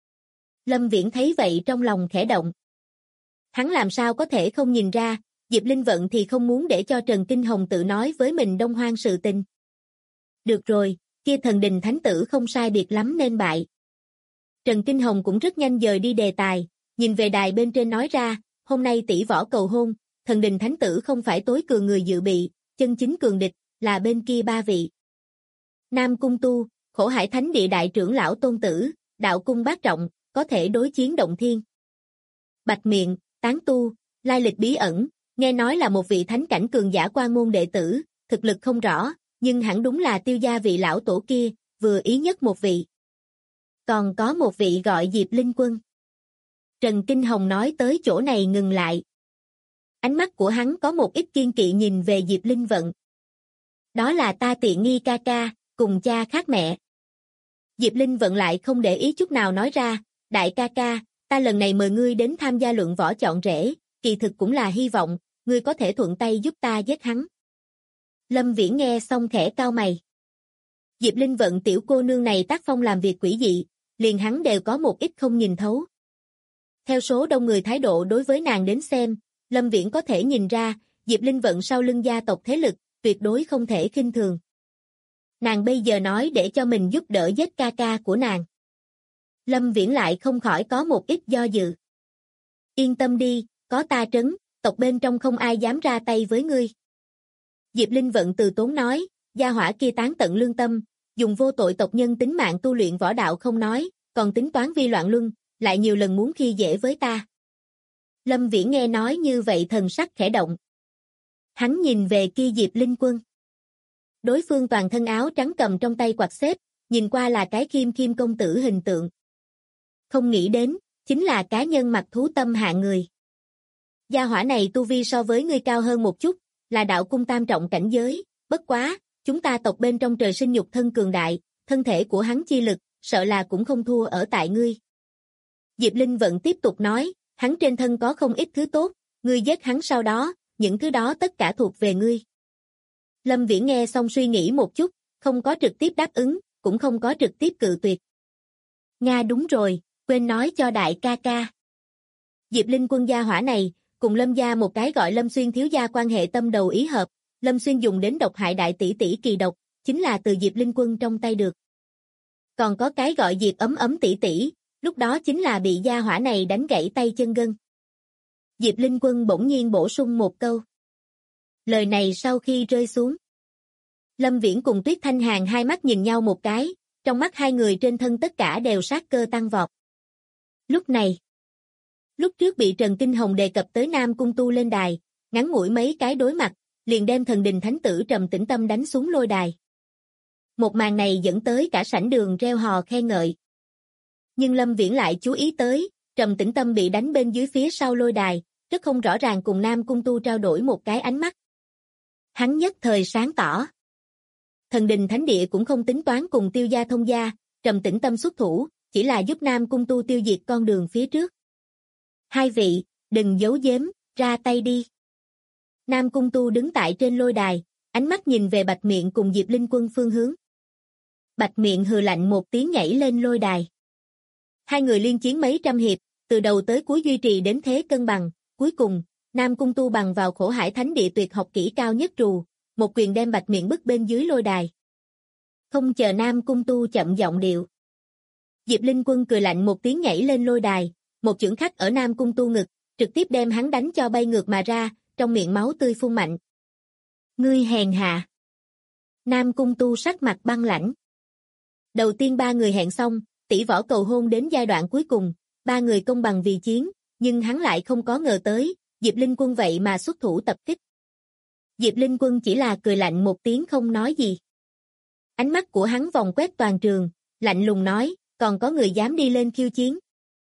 Lâm Viễn thấy vậy trong lòng khẽ động. Hắn làm sao có thể không nhìn ra, Diệp Linh Vận thì không muốn để cho Trần Kinh Hồng tự nói với mình Đông Hoang sự tình. Được rồi, kia thần đình thánh tử không sai biệt lắm nên bại. Trần Kinh Hồng cũng rất nhanh dời đi đề tài, nhìn về đài bên trên nói ra, hôm nay tỷ võ cầu hôn, thần đình thánh tử không phải tối cường người dự bị, chân chính cường địch, là bên kia 3 vị. Nam Cung Tu, Khổ Hải Thánh Địa đại trưởng lão tôn tử, Đạo Cung Bát Trọng, có thể đối chiến động thiên. Bạch Miệng, Tán Tu, lai lịch bí ẩn, nghe nói là một vị thánh cảnh cường giả Quan môn đệ tử, thực lực không rõ, nhưng hẳn đúng là Tiêu gia vị lão tổ kia, vừa ý nhất một vị. Còn có một vị gọi Diệp Linh Quân. Trần Kinh Hồng nói tới chỗ này ngừng lại. Ánh mắt của hắn có một ít kiên kỵ nhìn về Diệp Linh Vận. Đó là ta tiện nghi ca ca, cùng cha khác mẹ. Diệp Linh Vận lại không để ý chút nào nói ra, đại ca ca, ta lần này mời ngươi đến tham gia luận võ chọn rể, kỳ thực cũng là hy vọng, ngươi có thể thuận tay giúp ta giết hắn. Lâm Viễn nghe xong khẽ cau mày. Diệp Linh Vận tiểu cô nương này tác phong làm việc quỷ dị, liền hắn đều có một ít không nhìn thấu. Theo số đông người thái độ đối với nàng đến xem, Lâm Viễn có thể nhìn ra, Diệp Linh Vận sau lưng gia tộc thế lực, tuyệt đối không thể khinh thường. Nàng bây giờ nói để cho mình giúp đỡ giết ca ca của nàng. Lâm Viễn lại không khỏi có một ít do dự. Yên tâm đi, có ta trấn, tộc bên trong không ai dám ra tay với ngươi. Diệp Linh Vận từ tốn nói, gia hỏa kia tán tận lương tâm, dùng vô tội tộc nhân tính mạng tu luyện võ đạo không nói, còn tính toán vi loạn luân, lại nhiều lần muốn khi dễ với ta. Lâm Viễn nghe nói như vậy thần sắc khẽ động. Hắn nhìn về kia Diệp Linh Quân. Đối phương toàn thân áo trắng cầm trong tay quạt xếp, nhìn qua là cái khiêm khiêm công tử hình tượng. Không nghĩ đến, chính là cá nhân mặc thú tâm hạng người. Gia hỏa này tu vi so với ngươi cao hơn một chút, là đạo cung tam trọng cảnh giới, bất quá, chúng ta tộc bên trong trời sinh nhục thân cường đại, thân thể của hắn chi lực, sợ là cũng không thua ở tại ngươi. Diệp Linh Vận tiếp tục nói, hắn trên thân có không ít thứ tốt, ngươi giết hắn sau đó, những thứ đó tất cả thuộc về ngươi. Lâm Viễn nghe xong suy nghĩ một chút, không có trực tiếp đáp ứng, cũng không có trực tiếp cự tuyệt. Nga đúng rồi, quên nói cho đại ca ca. Diệp Linh Quân gia hỏa này, cùng Lâm gia một cái gọi Lâm Xuyên thiếu gia quan hệ tâm đầu ý hợp, Lâm Xuyên dùng đến độc hại đại tỷ tỷ kỳ độc, chính là từ Diệp Linh Quân trong tay được. Còn có cái gọi Diệp ấm ấm tỷ tỷ, lúc đó chính là bị gia hỏa này đánh gãy tay chân gân. Diệp Linh Quân bỗng nhiên bổ sung một câu. Lời này sau khi rơi xuống, Lâm Viễn cùng Tuyết Thanh Hàn hai mắt nhìn nhau một cái, trong mắt hai người trên thân tất cả đều sát cơ tăng vọt. Lúc này, lúc trước bị Trần Kinh Hồng đề cập tới Nam Cung Tu lên đài, ngắn ngủi mấy cái đối mặt, liền đem thần đình thánh tử Trầm Tĩnh Tâm đánh xuống lôi đài. Một màn này dẫn tới cả sảnh đường reo hò khen ngợi. Nhưng Lâm Viễn lại chú ý tới, Trầm Tĩnh Tâm bị đánh bên dưới phía sau lôi đài, rất không rõ ràng cùng Nam Cung Tu trao đổi một cái ánh mắt. Hắn nhất thời sáng tỏ. Thần đình thánh địa cũng không tính toán cùng Tiêu gia thông gia, Trầm Tĩnh Tâm xuất thủ, chỉ là giúp Nam Cung Tu tiêu diệt con đường phía trước. Hai vị, đừng giấu giếm, ra tay đi. Nam Cung Tu đứng tại trên lôi đài, ánh mắt nhìn về Bạch Miệng cùng Diệp Linh Quân phương hướng. Bạch Miệng hừ lạnh một tiếng nhảy lên lôi đài. Hai người liên chiến mấy trăm hiệp, từ đầu tới cuối duy trì đến thế cân bằng, cuối cùng, Nam Cung Tu bằng vào Khổ Hải Thánh Địa tuyệt học kỹ cao nhất trù, một quyền đem Bạch Miệng bức bên dưới lôi đài. Không chờ Nam Cung Tu chậm giọng điệu. Diệp Linh Quân cười lạnh một tiếng nhảy lên lôi đài, một chưởng khắc ở Nam Cung Tu ngực, trực tiếp đem hắn đánh cho bay ngược mà ra, trong miệng máu tươi phun mạnh. Ngươi hèn hạ. Nam Cung Tu sắc mặt băng lãnh. Đầu tiên ba người hẹn xong, tỷ võ cầu hôn đến giai đoạn cuối cùng, ba người công bằng vì chiến, nhưng hắn lại không có ngờ tới, Diệp Linh Quân vậy mà xuất thủ tập kích. Diệp Linh Quân chỉ là cười lạnh một tiếng không nói gì. Ánh mắt của hắn vòng quét toàn trường, lạnh lùng nói, còn có người dám đi lên khiêu chiến.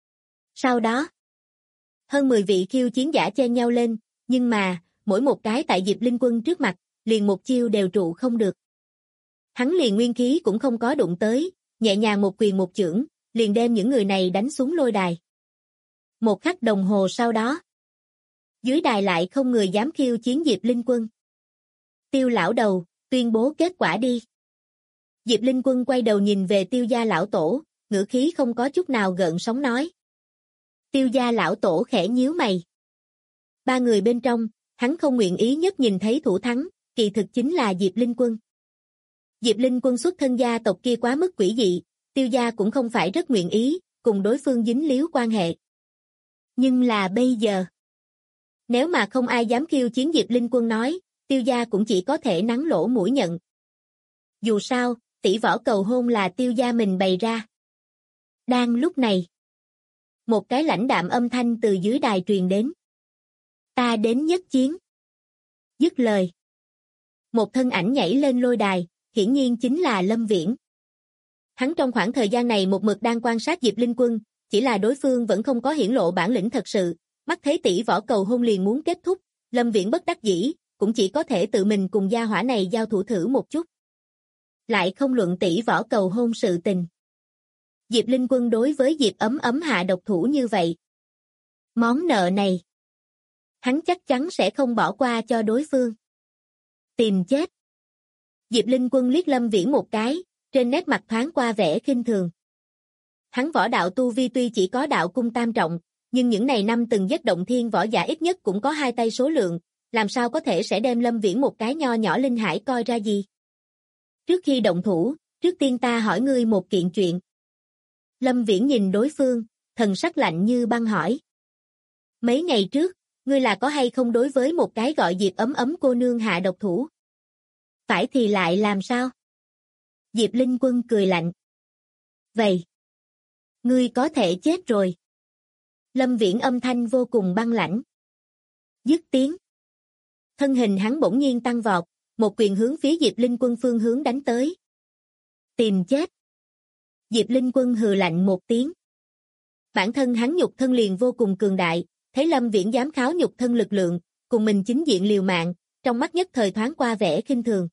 Sau đó, hơn 10 vị khiêu chiến giả chen nhau lên, nhưng mà, mỗi một cái tại Diệp Linh Quân trước mặt, liền một chiêu đều trụ không được. Hắn liền nguyên khí cũng không có đụng tới, nhẹ nhàng một quyền một chưởng, liền đem những người này đánh xuống lôi đài. Một khắc đồng hồ sau đó, dưới đài lại không người dám khiêu chiến Diệp Linh Quân. Tiêu lão đầu, tuyên bố kết quả đi. Diệp Linh Quân quay đầu nhìn về Tiêu gia lão tổ, ngữ khí không có chút nào gợn sóng nói. Tiêu gia lão tổ khẽ nhíu mày. Ba người bên trong, hắn không nguyện ý nhất nhìn thấy thủ thắng, kỳ thực chính là Diệp Linh Quân. Diệp Linh Quân xuất thân gia tộc kia quá mức quỷ dị, Tiêu gia cũng không phải rất nguyện ý, cùng đối phương dính líu quan hệ. Nhưng là bây giờ, nếu mà không ai dám khiêu chiến Diệp Linh Quân nói, Tiêu gia cũng chỉ có thể nắn lỗ mũi nhận. Dù sao, tỷ võ cầu hôn là Tiêu gia mình bày ra. Đang lúc này, một cái lãnh đạm âm thanh từ dưới đài truyền đến. Ta đến nhất chiến. Dứt lời, một thân ảnh nhảy lên lôi đài, hiển nhiên chính là Lâm Viễn. Hắn trong khoảng thời gian này một mực đang quan sát Diệp Linh Quân, chỉ là đối phương vẫn không có hiển lộ bản lĩnh thật sự, mắt thấy tỷ võ cầu hôn liền muốn kết thúc, Lâm Viễn bất đắc dĩ, cũng chỉ có thể tự mình cùng gia hỏa này giao thủ thử một chút. Lại không luận tỷ võ cầu hôn sự tình. Diệp Linh Quân đối với Diệp Ấm Ấm hạ độc thủ như vậy. Món nợ này, hắn chắc chắn sẽ không bỏ qua cho đối phương. Tìm chết. Diệp Linh Quân liếc Lâm Viễn một cái, trên nét mặt thoáng qua vẻ khinh thường. Hắn võ đạo tu vi tuy chỉ có đạo cung tam trọng, nhưng những này năm từng giết động thiên võ giả ít nhất cũng có 2 tay số lượng, làm sao có thể sẽ đem Lâm Viễn một cái nho nhỏ linh hải coi ra gì. Trước khi động thủ, trước tiên ta hỏi ngươi một kiện chuyện. Lâm Viễn nhìn đối phương, thần sắc lạnh như băng hỏi. Mấy ngày trước, ngươi là có hay không đối với một cái gọi Diệp Ấm Ấm cô nương hạ độc thủ? Phải thì lại làm sao? Diệp Linh Quân cười lạnh. Vậy, ngươi có thể chết rồi. Lâm Viễn âm thanh vô cùng băng lãnh. Dứt tiếng. Thân hình hắn bỗng nhiên tăng vọt, một quyền hướng phía Diệp Linh Quân phương hướng đánh tới. Tìm chết. Diệp Linh Quân hừ lạnh một tiếng. Bản thân hắn nhục thân liền vô cùng cường đại, thấy Lâm Viễn dám kháo nhục thân lực lượng, cùng mình chính diện liều mạng, trong mắt nhất thời thoáng qua vẻ khinh thường.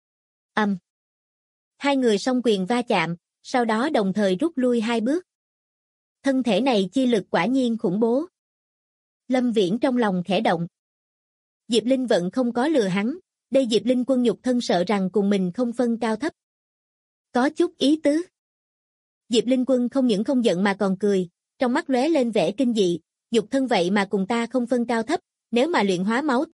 Hai người song quyền va chạm, sau đó đồng thời rút lui 2 bước. Thân thể này chi lực quả nhiên khủng bố. Lâm Viễn trong lòng khẽ động. Diệp Linh Vận không có lừa hắn, đây Diệp Linh Quân nhục thân sợ rằng cùng mình không phân cao thấp. Có chút ý tứ. Diệp Linh Quân không những không giận mà còn cười, trong mắt lóe lên vẻ kinh dị, nhục thân vậy mà cùng ta không phân cao thấp, nếu mà luyện hóa máu.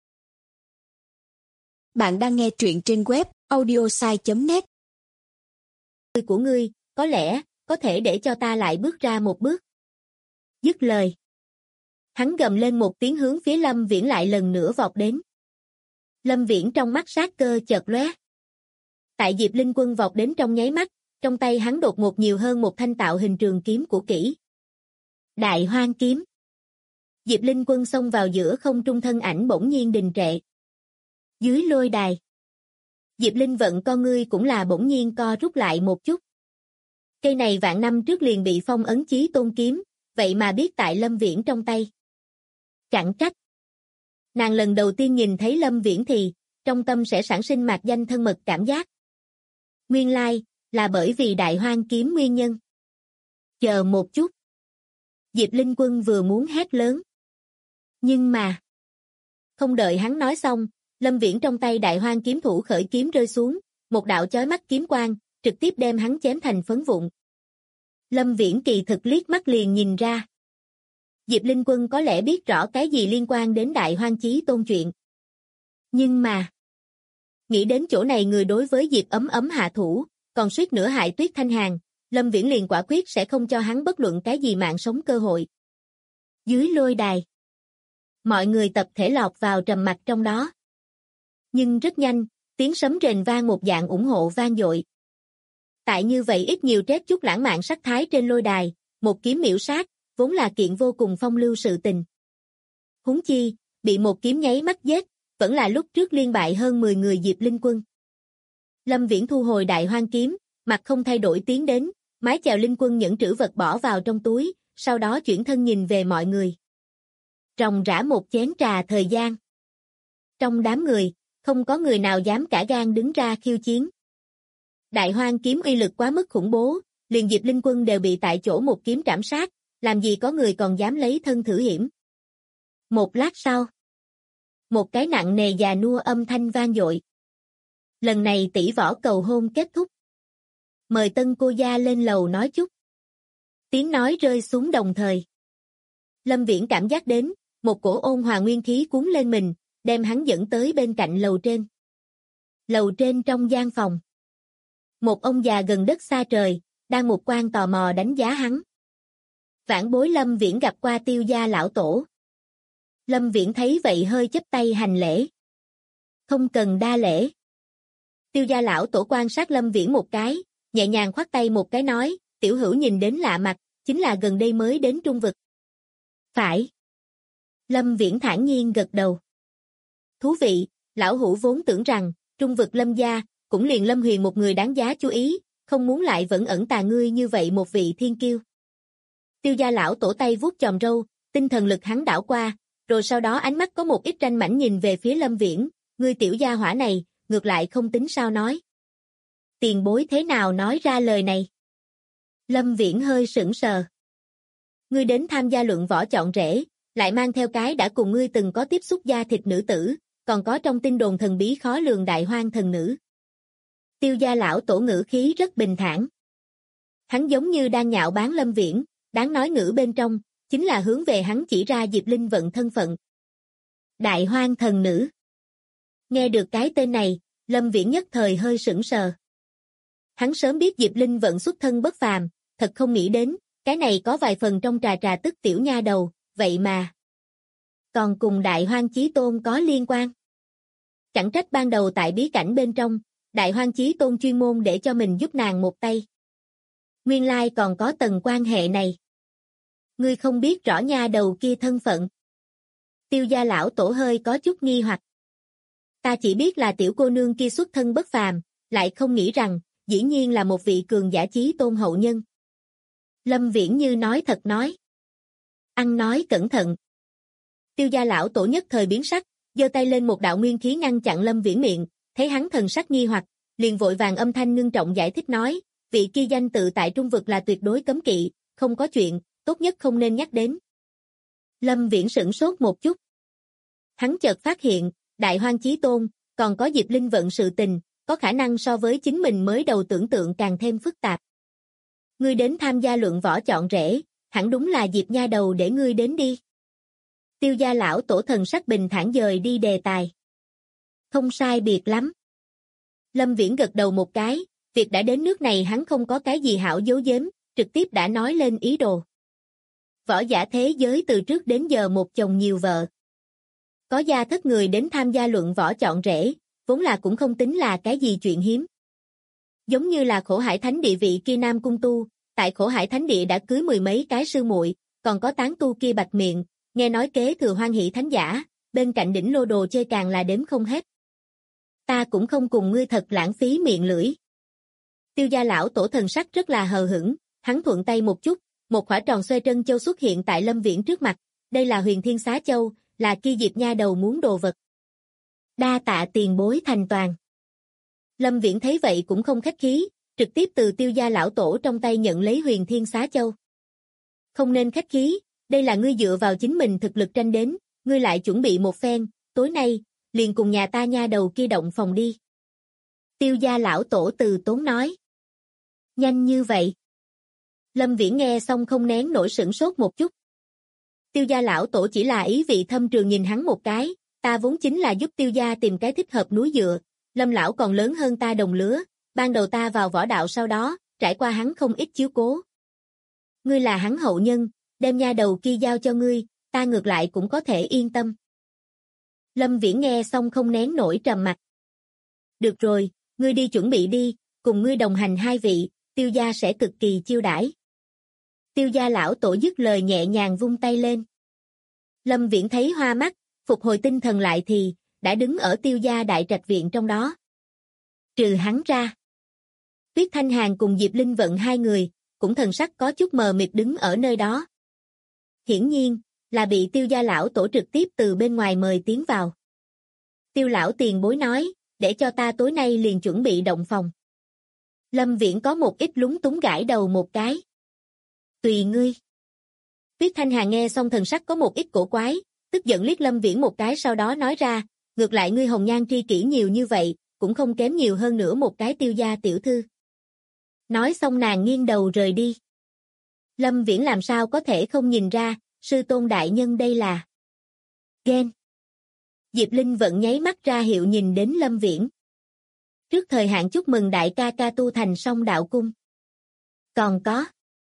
Bạn đang nghe truyện trên web audiosai.net. Của ngươi, có lẽ, có thể để cho ta lại bước ra một bước. Dứt lời. Hắn gầm lên một tiếng hướng phía Lâm Viễn lại lần nữa vọt đến. Lâm Viễn trong mắt sát cơ chợt lóe. Tại Diệp Linh Quân vọt đến trong nháy mắt, trong tay hắn đột ngột nhiều hơn một thanh tạo hình trường kiếm của kỹ. Đại Hoang kiếm. Diệp Linh Quân xông vào giữa không trung thân ảnh bỗng nhiên đình trệ. Dưới lôi đài. Diệp Linh Vận con ngươi cũng là bỗng nhiên co rút lại một chút. Cây này vạn năm trước liền bị phong ấn chí tôn kiếm, vậy mà biết tại Lâm Viễn trong tay. Chẳng trách. Nàng lần đầu tiên nhìn thấy Lâm Viễn thì, trong tâm sẽ sản sinh mạc danh thân mật cảm giác. Nguyên lai, là bởi vì Đại Hoang kiếm nguyên nhân. Chờ một chút. Diệp Linh Quân vừa muốn hét lớn. Nhưng mà, không đợi hắn nói xong, Lâm Viễn trong tay Đại Hoang kiếm thủ khởi kiếm rơi xuống, một đạo chói mắt kiếm quang, trực tiếp đem hắn chém thành phấn vụn. Lâm Viễn kỳ thực liếc mắt liền nhìn ra. Diệp Linh Quân có lẽ biết rõ cái gì liên quan đến Đại Hoang chí tôn chuyện. Nhưng mà, nghĩ đến chỗ này người đối với Diệp Ấm Ấm hạ thủ, còn suýt nữa hại Tuyết Thanh Hàn, Lâm Viễn liền quả quyết sẽ không cho hắn bất luận cái gì mạng sống cơ hội. Dưới lôi đài, mọi người tập thể lọt vào trầm mặc trong đó. Nhưng rất nhanh, Tiếng sấm rền vang một dạng ủng hộ vang dội. Tại như vậy ít nhiều trét chút lãng mạn sắc thái trên lôi đài, một kiếm miểu sát, vốn là kiện vô cùng phong lưu sự tình. Huống chi, bị một kiếm nháy mắt giết, vẫn là lúc trước liên bại hơn 10 người Diệp Linh Quân. Lâm Viễn thu hồi Đại Hoang kiếm, mặt không thay đổi tiến đến, mái chèo Linh Quân những trữ vật bỏ vào trong túi, sau đó chuyển thân nhìn về mọi người. Ròng rã một chén trà thời gian. Trong đám người, không có người nào dám cả gan đứng ra khiêu chiến. Đại Hoang kiếm uy lực quá mức khủng bố, liền Diệp Linh Quân đều bị tại chỗ một kiếm trảm sát, làm gì có người còn dám lấy thân thử hiểm. Một lát sau, một cái nặng nề già nua âm thanh vang dội. Lần này tỷ võ cầu hôn kết thúc. Mời tân cô gia lên lầu nói chút. Tiếng nói rơi xuống đồng thời. Lâm Viễn cảm giác đến, một cổ ôn hòa nguyên khí cuốn lên mình, đem hắn dẫn tới bên cạnh lầu trên. Lầu trên trong gian phòng. Một ông già gần đất xa trời, đang một quan tò mò đánh giá hắn. Vãn bối Lâm Viễn gặp qua Tiêu gia lão tổ. Lâm Viễn thấy vậy hơi chắp tay hành lễ. Không cần đa lễ. Tiêu gia lão tổ quan sát Lâm Viễn một cái, nhẹ nhàng khoát tay một cái nói, tiểu hữu nhìn đến lạ mặt, chính là gần đây mới đến Trung Vực. Phải. Lâm Viễn thản nhiên gật đầu. Thú vị, lão hữu vốn tưởng rằng, Trung Vực Lâm gia, cũng liền Lâm Huyền một người đáng giá chú ý, không muốn lại vẫn ẩn tà ngươi như vậy một vị thiên kiêu. Tiêu gia lão tổ tay vuốt chòm râu, tinh thần lực hắn đảo qua, rồi sau đó ánh mắt có một ít tranh mảnh nhìn về phía Lâm Viễn, ngươi tiểu gia hỏa này, ngược lại không tính sao nói. Tiền bối thế nào nói ra lời này? Lâm Viễn hơi sững sờ. Ngươi đến tham gia luận võ chọn rể, lại mang theo cái đã cùng ngươi từng có tiếp xúc da thịt nữ tử, còn có trong tin đồn thần bí khó lường Đại Hoang thần nữ. Tiêu gia lão tổ ngữ khí rất bình thản. Hắn giống như đang nhạo báng Lâm Viễn, đáng nói ngữ bên trong, chính là hướng về hắn chỉ ra Diệp Linh Vận thân phận. Đại Hoang thần nữ. Nghe được cái tên này, Lâm Viễn nhất thời hơi sững sờ. Hắn sớm biết Diệp Linh Vận xuất thân bất phàm, thật không nghĩ đến, cái này có vài phần trong trà trà tức tiểu nha đầu, vậy mà. Còn cùng Đại Hoang Chí Tôn có liên quan. Chẳng trách ban đầu tại bí cảnh bên trong, Đại Hoang Chí Tôn chuyên môn để cho mình giúp nàng một tay. Nguyên lai còn có tầng quan hệ này. Ngươi không biết rõ nha đầu kia thân phận. Tiêu gia lão tổ hơi có chút nghi hoặc. Ta chỉ biết là tiểu cô nương kia xuất thân bất phàm, lại không nghĩ rằng, dĩ nhiên là một vị cường giả Chí Tôn hậu nhân. Lâm Viễn như nói thật nói. Ăn nói cẩn thận. Tiêu gia lão tổ nhất thời biến sắc, giơ tay lên một đạo nguyên khí ngăn chặn Lâm Viễn miệng, thấy hắn thần sắc nghi hoặc, liền vội vàng âm thanh ngưng trọng giải thích nói, vị kia danh tự tại Trung Vực là tuyệt đối cấm kỵ, không có chuyện, tốt nhất không nên nhắc đến. Lâm Viễn sửng sốt một chút. Hắn chợt phát hiện, Đại Hoang Chí Tôn, còn có Diệp Linh Vận sự tình, có khả năng so với chính mình mới đầu tưởng tượng càng thêm phức tạp. Ngươi đến tham gia luận võ chọn rể, hẳn đúng là Diệp nha đầu để ngươi đến đi. Tiêu gia lão tổ thần sắc bình thản dời đi đề tài. Không sai biệt lắm. Lâm Viễn gật đầu một cái, việc đã đến nước này hắn không có cái gì hảo giấu giếm, trực tiếp đã nói lên ý đồ. Võ giả thế giới từ trước đến giờ một chồng nhiều vợ. Có gia thất người đến tham gia luận võ chọn rể, vốn là cũng không tính là cái gì chuyện hiếm. Giống như là Khổ Hải Thánh Địa vị kia Nam Cung Tu, tại Khổ Hải Thánh Địa đã cưới mười mấy cái sư muội, còn có tán tu kia Bạch Miệng, nghe nói kế thừa Hoan Hỷ Thánh Giả, bên cạnh đỉnh lô đồ chơi càng là đếm không hết. Ta cũng không cùng ngươi thật lãng phí miệng lưỡi. Tiêu gia lão tổ thần sắc rất là hờ hững, hắn thuận tay một chút, một quả tròn xoay trân châu xuất hiện tại Lâm Viễn trước mặt, đây là Huyền Thiên Xá Châu, là kia Diệp nha đầu muốn đồ vật. Đa tạ tiền bối thành toàn. Lâm Viễn thấy vậy cũng không khách khí, trực tiếp từ tiêu gia lão tổ trong tay nhận lấy Huyền Thiên Xá Châu. Không nên khách khí, đây là ngươi dựa vào chính mình thực lực tranh đến, ngươi lại chuẩn bị một phen, tối nay, liền cùng nhà ta nha đầu kia động phòng đi. Tiêu gia lão tổ từ tốn nói. Nhanh như vậy. Lâm Viễn nghe xong không nén nổi sửng sốt một chút. Tiêu gia lão tổ chỉ là ý vị thâm trường nhìn hắn một cái, ta vốn chính là giúp tiêu gia tìm cái thích hợp núi dựa, Lâm lão còn lớn hơn ta đồng lứa, ban đầu ta vào võ đạo sau đó, trải qua hắn không ít chiếu cố. Ngươi là hắn hậu nhân, đem nha đầu kia giao cho ngươi, ta ngược lại cũng có thể yên tâm. Lâm Viễn nghe xong không nén nổi trầm mặt. Được rồi, ngươi đi chuẩn bị đi, cùng ngươi đồng hành hai vị, Tiêu gia sẽ cực kỳ chiêu đãi. Tiêu gia lão tổ dứt lời nhẹ nhàng vung tay lên. Lâm Viễn thấy hoa mắt, phục hồi tinh thần lại thì, đã đứng ở Tiêu gia đại trạch viện trong đó. Trừ hắn ra, Tuyết Thanh Hàn cùng Diệp Linh Vận hai người, cũng thần sắc có chút mờ mịt đứng ở nơi đó. Hiển nhiên, là bị Tiêu gia lão tổ trực tiếp từ bên ngoài mời tiến vào. Tiêu lão tiền bối nói, để cho ta tối nay liền chuẩn bị động phòng. Lâm Viễn có một ít lúng túng gãi đầu một cái. Tùy ngươi. Tuyết Thanh Hàn nghe xong thần sắc có một ít cổ quái, tức giận liếc Lâm Viễn một cái sau đó nói ra, ngược lại ngươi hồng nhan tri kỷ nhiều như vậy, cũng không kém nhiều hơn nữa một cái Tiêu gia tiểu thư. Nói xong nàng nghiêng đầu rời đi. Lâm Viễn làm sao có thể không nhìn ra, sư tôn đại nhân đây là ghen. Diệp Linh Vận nháy mắt ra hiệu nhìn đến Lâm Viễn. Trước thời hạn chúc mừng đại ca ca tu thành xong đạo cung. Còn có.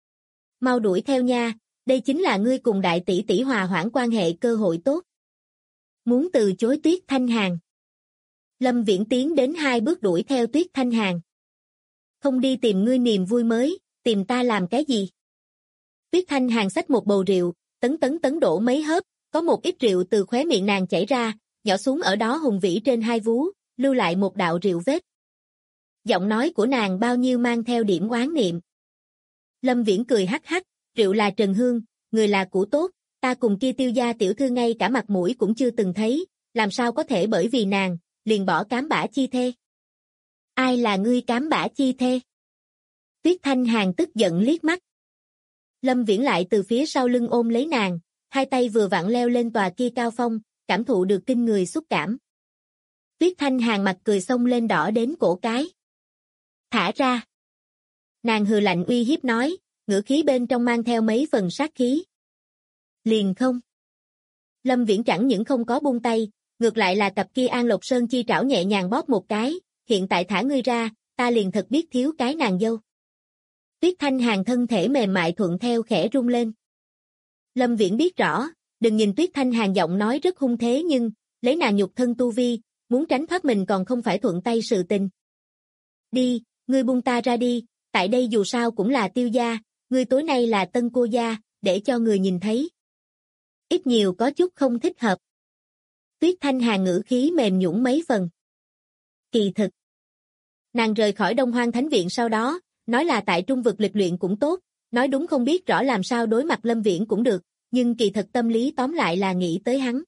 Mau đuổi theo nha, đây chính là ngươi cùng đại tỷ tỷ hòa hoãn quan hệ cơ hội tốt. Muốn từ chối Tuyết Thanh Hàn. Lâm Viễn tiến đến hai bước đuổi theo Tuyết Thanh Hàn. Không đi tìm ngươi niềm vui mới, tìm ta làm cái gì? Tuyết Thanh Hàn xách một bầu rượu, tấn đổ mấy hớp, có một ít rượu từ khóe miệng nàng chảy ra, nhỏ xuống ở đó hùng vĩ trên hai vú, lưu lại một đạo rượu vết. Giọng nói của nàng bao nhiêu mang theo điểm oán niệm. Lâm Viễn cười hắc hắc, rượu là Trần Hương, người là củ tốt, ta cùng kia Tiêu gia tiểu thư ngay cả mặt mũi cũng chưa từng thấy, làm sao có thể bởi vì nàng, liền bỏ cám bã chi thê. Ai là ngươi cám bã chi thê? Tuyết Thanh Hàn tức giận liếc mắt. Lâm Viễn lại từ phía sau lưng ôm lấy nàng, hai tay vừa vặn leo lên tòa kia cao phong, cảm thụ được kinh người xúc cảm. Tuyết Thanh Hàn mặt cười xông lên đỏ đến cổ cái. Thả ra. Nàng hừ lạnh uy hiếp nói, ngữ khí bên trong mang theo mấy phần sát khí. Liền không. Lâm Viễn chẳng những không có buông tay, ngược lại là cặp kia An Lộc Sơn chi trảo nhẹ nhàng bóp một cái, hiện tại thả ngươi ra, ta liền thật biết thiếu cái nàng dâu. Tuyết Thanh Hàn thân thể mềm mại thuận theo khẽ rung lên. Lâm Viễn biết rõ, đừng nhìn Tuyết Thanh Hàn giọng nói rất hung thế nhưng, lấy nàng nhục thân tu vi, muốn tránh thoát mình còn không phải thuận tay sự tình. Đi, ngươi buông ta ra đi, tại đây dù sao cũng là Tiêu gia, ngươi tối nay là tân cô gia, để cho người nhìn thấy. Ít nhiều có chút không thích hợp. Tuyết Thanh Hàn ngữ khí mềm nhũn mấy phần. Kỳ thực. Nàng rời khỏi Đông Hoang Thánh Viện sau đó, nói là tại trung vực lịch luyện cũng tốt, nói đúng không biết rõ làm sao đối mặt Lâm Viễn cũng được, nhưng kỳ thật tâm lý tóm lại là nghĩ tới hắn.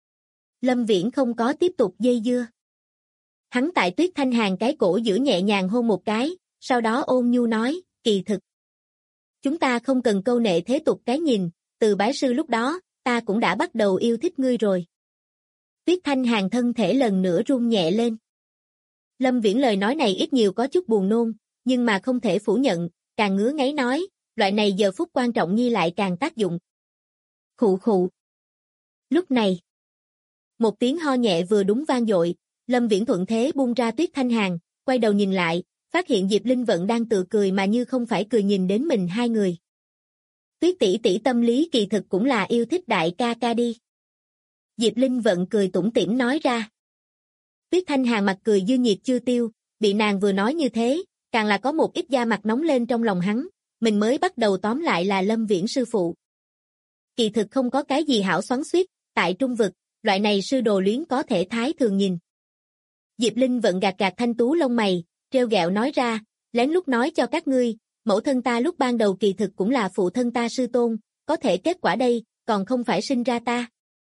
Lâm Viễn không có tiếp tục dây dưa. Hắn tại Tuyết Thanh Hàn cái cổ giữa nhẹ nhàng hôn một cái, sau đó ôn nhu nói, kỳ thực. Chúng ta không cần câu nệ thế tục cái nhìn, từ bái sư lúc đó, ta cũng đã bắt đầu yêu thích ngươi rồi. Tuyết Thanh Hàn thân thể lần nữa run nhẹ lên. Lâm Viễn lời nói này ít nhiều có chút buồn nôn, nhưng mà không thể phủ nhận, càng ngứa ngáy nói, loại này giờ phút quan trọng nhi lại càng tác dụng. Khụ khụ. Lúc này, một tiếng ho nhẹ vừa đúng vang dội, Lâm Viễn thuận thế buông ra Tuyết Thanh Hàn, quay đầu nhìn lại, phát hiện Diệp Linh Vận đang tự cười mà như không phải cười nhìn đến mình hai người. Tuyết tỷ tỷ tâm lý kỳ thực cũng là yêu thích đại ca ca đi. Diệp Linh Vận cười tủm tỉm nói ra. Tuyết Thanh Hàn mặt cười dư nhiệt chưa tiêu, bị nàng vừa nói như thế, càng là có một ít da mặt nóng lên trong lòng hắn, mình mới bắt đầu tóm lại là Lâm Viễn sư phụ. Kỳ thực không có cái gì hảo xoắn xuýt, tại trung vực, loại này sư đồ luyến có thể thái thường nhìn. Diệp Linh Vận gạt gạt thanh tú lông mày, trêu ghẹo nói ra, lén lút nói cho các ngươi, mẫu thân ta lúc ban đầu kỳ thực cũng là phụ thân ta sư tôn, có thể kết quả đây, còn không phải sinh ra ta.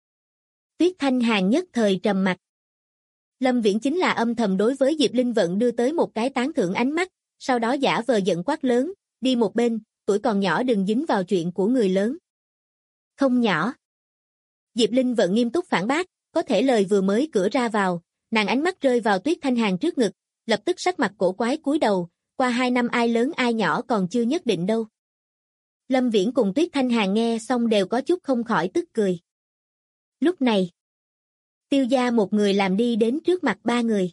Tuyết Thanh Hàn nhất thời trầm mặt. Lâm Viễn chính là âm thầm đối với Diệp Linh Vận đưa tới một cái tán thưởng ánh mắt, sau đó giả vờ giận quát lớn, đi một bên, tuổi còn nhỏ đừng dính vào chuyện của người lớn. Không nhỏ. Diệp Linh Vận nghiêm túc phản bác, có thể lời vừa mới cửa ra vào, nàng ánh mắt rơi vào Tuyết Thanh Hàn trước ngực, lập tức sắc mặt cổ quái cúi đầu, qua 2 năm ai lớn ai nhỏ còn chưa nhất định đâu. Lâm Viễn cùng Tuyết Thanh Hàn nghe xong đều có chút không khỏi tức cười. Lúc này, Tiêu gia một người làm đi đến trước mặt 3 người.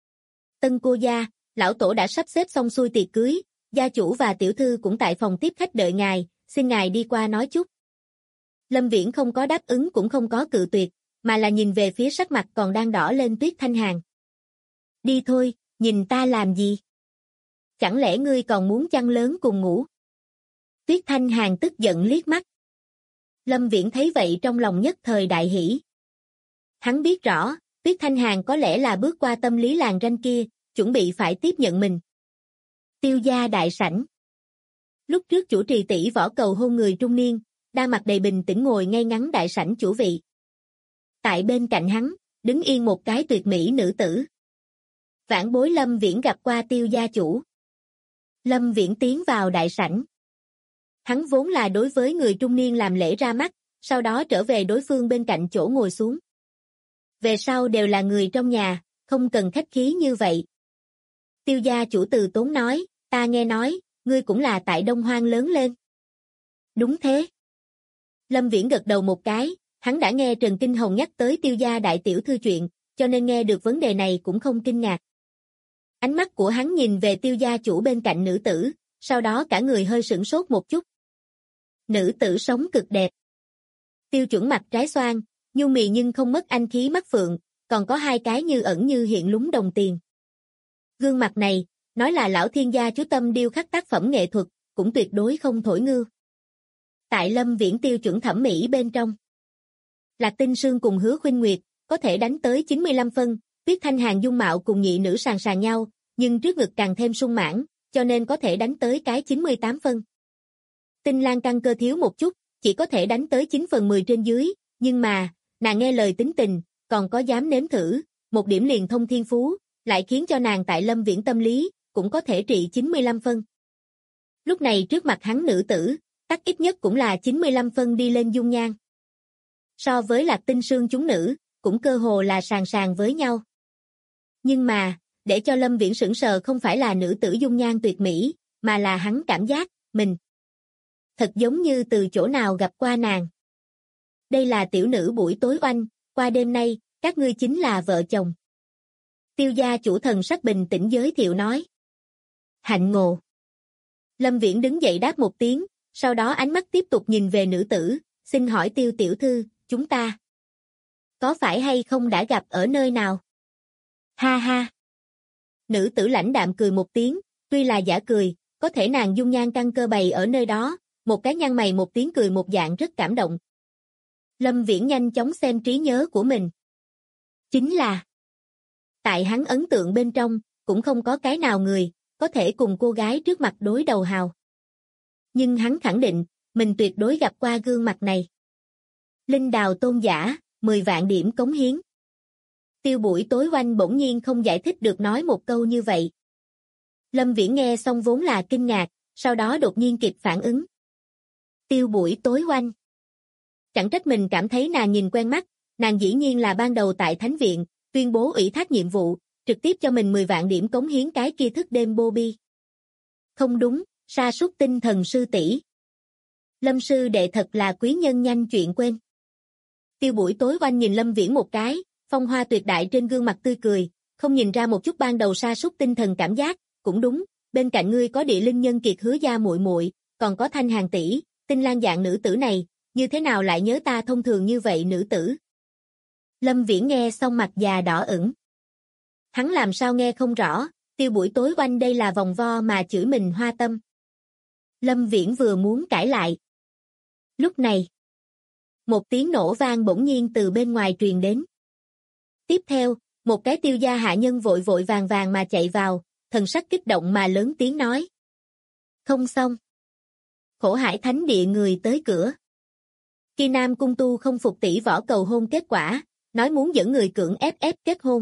Tân cô gia, lão tổ đã sắp xếp xong xuôi tiệc cưới, gia chủ và tiểu thư cũng tại phòng tiếp khách đợi ngài, xin ngài đi qua nói chút. Lâm Viễn không có đáp ứng cũng không có cự tuyệt, mà là nhìn về phía sắc mặt còn đang đỏ lên Tuyết Thanh Hàn. Đi thôi, nhìn ta làm gì? Chẳng lẽ ngươi còn muốn chăn lớn cùng ngủ? Tuyết Thanh Hàn tức giận liếc mắt. Lâm Viễn thấy vậy trong lòng nhất thời đại hỉ. Hắn biết rõ, Tuyết Thanh Hàn có lẽ là bước qua tâm lý làng ranh kia, chuẩn bị phải tiếp nhận mình. Tiêu gia đại sảnh. Lúc trước chủ trì tỷ võ cầu hôn người trung niên, đang mặt đầy bình tĩnh ngồi ngay ngắn đại sảnh chủ vị. Tại bên cạnh hắn, đứng yên một cái tuyệt mỹ nữ tử. Vãn bối Lâm Viễn gặp qua Tiêu gia chủ. Lâm Viễn tiến vào đại sảnh. Hắn vốn là đối với người trung niên làm lễ ra mắt, sau đó trở về đối phương bên cạnh chỗ ngồi xuống. Về sau đều là người trong nhà, không cần khách khí như vậy. Tiêu gia chủ từ tốn nói, ta nghe nói, ngươi cũng là tại Đông Hoang lớn lên. Đúng thế. Lâm Viễn gật đầu một cái, hắn đã nghe Trần Kinh Hồng nhắc tới Tiêu gia đại tiểu thư chuyện, cho nên nghe được vấn đề này cũng không kinh ngạc. Ánh mắt của hắn nhìn về Tiêu gia chủ bên cạnh nữ tử, sau đó cả người hơi sửng sốt một chút. Nữ tử sống cực đẹp. Tiêu chuẩn mặt trái xoan, nhu mì nhưng không mất anh khí mắt phượng, còn có hai cái như ẩn như hiện lúng đồng tiền. Gương mặt này, nói là lão thiên gia chú tâm điêu khắc tác phẩm nghệ thuật, cũng tuyệt đối không thổi ngư. Tại Lâm Viễn tiêu chuẩn thẩm mỹ bên trong, Lạc Tinh Sương cùng Hứa Khuynh Nguyệt có thể đánh tới 95 phân, Tuyết Thanh Hàn dung mạo cùng nhị nữ sàn sàn nhau, nhưng trước ngực càng thêm sung mãn, cho nên có thể đánh tới cái 98 phân. Tinh Lan căn cơ thiếu một chút, chỉ có thể đánh tới 9/10 trên dưới, nhưng mà, nàng nghe lời tính tình, còn có dám nếm thử, một điểm liền thông thiên phú, lại khiến cho nàng tại Lâm Viễn tâm lý, cũng có thể trị 95 phân. Lúc này trước mặt hắn nữ tử, tắc ít nhất cũng là 95 phân đi lên dung nhan. So với Lạc Tinh Sương chúng nữ, cũng cơ hồ là sàn sàn với nhau. Nhưng mà, để cho Lâm Viễn sững sờ không phải là nữ tử dung nhan tuyệt mỹ, mà là hắn cảm giác, mình thật giống như từ chỗ nào gặp qua nàng. Đây là tiểu nữ buổi tối oanh, qua đêm nay, các ngươi chính là vợ chồng. Tiêu gia chủ thần sắc bình tĩnh giới thiệu nói. Hạnh ngộ. Lâm Viễn đứng dậy đáp một tiếng, sau đó ánh mắt tiếp tục nhìn về nữ tử, xin hỏi Tiêu tiểu thư, chúng ta có phải hay không đã gặp ở nơi nào? Ha ha. Nữ tử lãnh đạm cười một tiếng, tuy là giả cười, có thể nàng dung nhan căn cơ bày ở nơi đó, một cái nhăn mày một tiếng cười một dạng rất cảm động. Lâm Viễn nhanh chóng xem trí nhớ của mình. Chính là tại hắn ấn tượng bên trong, cũng không có cái nào người, có thể cùng cô gái trước mặt đối đầu hào. Nhưng hắn khẳng định, mình tuyệt đối gặp qua gương mặt này. Linh đào tôn giả, 10 vạn điểm cống hiến. Tiêu buổi tối oanh bỗng nhiên không giải thích được nói một câu như vậy. Lâm Viễn nghe xong vốn là kinh ngạc, sau đó đột nhiên kịp phản ứng. Tiêu buổi tối oanh. Chẳng trách mình cảm thấy nàng nhìn quen mắt, nàng dĩ nhiên là ban đầu tại Thánh Viện, tuyên bố ủy thác nhiệm vụ, trực tiếp cho mình 10 vạn điểm cống hiến cái kia thức đêm Bobby. Không đúng, sa sút tinh thần sư tỷ. Lâm sư đệ thật là quý nhân nhanh chuyện quên. Tiêu buổi tối oanh nhìn Lâm Viễn một cái, phong hoa tuyệt đại trên gương mặt tươi cười, không nhìn ra một chút ban đầu sa sút tinh thần cảm giác, cũng đúng, bên cạnh ngươi có địa linh nhân kiệt Hứa gia muội muội, còn có Thanh Hàn tỷ, Tinh Lan dạng nữ tử này, như thế nào lại nhớ ta thông thường như vậy nữ tử? Lâm Viễn nghe xong mặt già đỏ ửng. Hắn làm sao nghe không rõ, Tiêu buổi tối oanh đây là vòng vo mà chửi mình hoa tâm. Lâm Viễn vừa muốn cãi lại. Lúc này, một tiếng nổ vang bỗng nhiên từ bên ngoài truyền đến. Tiếp theo, một cái Tiêu gia hạ nhân vội vội vàng vàng mà chạy vào, thần sắc kích động mà lớn tiếng nói. Không xong. Khổ Hải Thánh Địa người tới cửa. Kỳ Nam cung tu không phục tỷ võ cầu hôn kết quả, nói muốn dẫn người cưỡng ép kết hôn.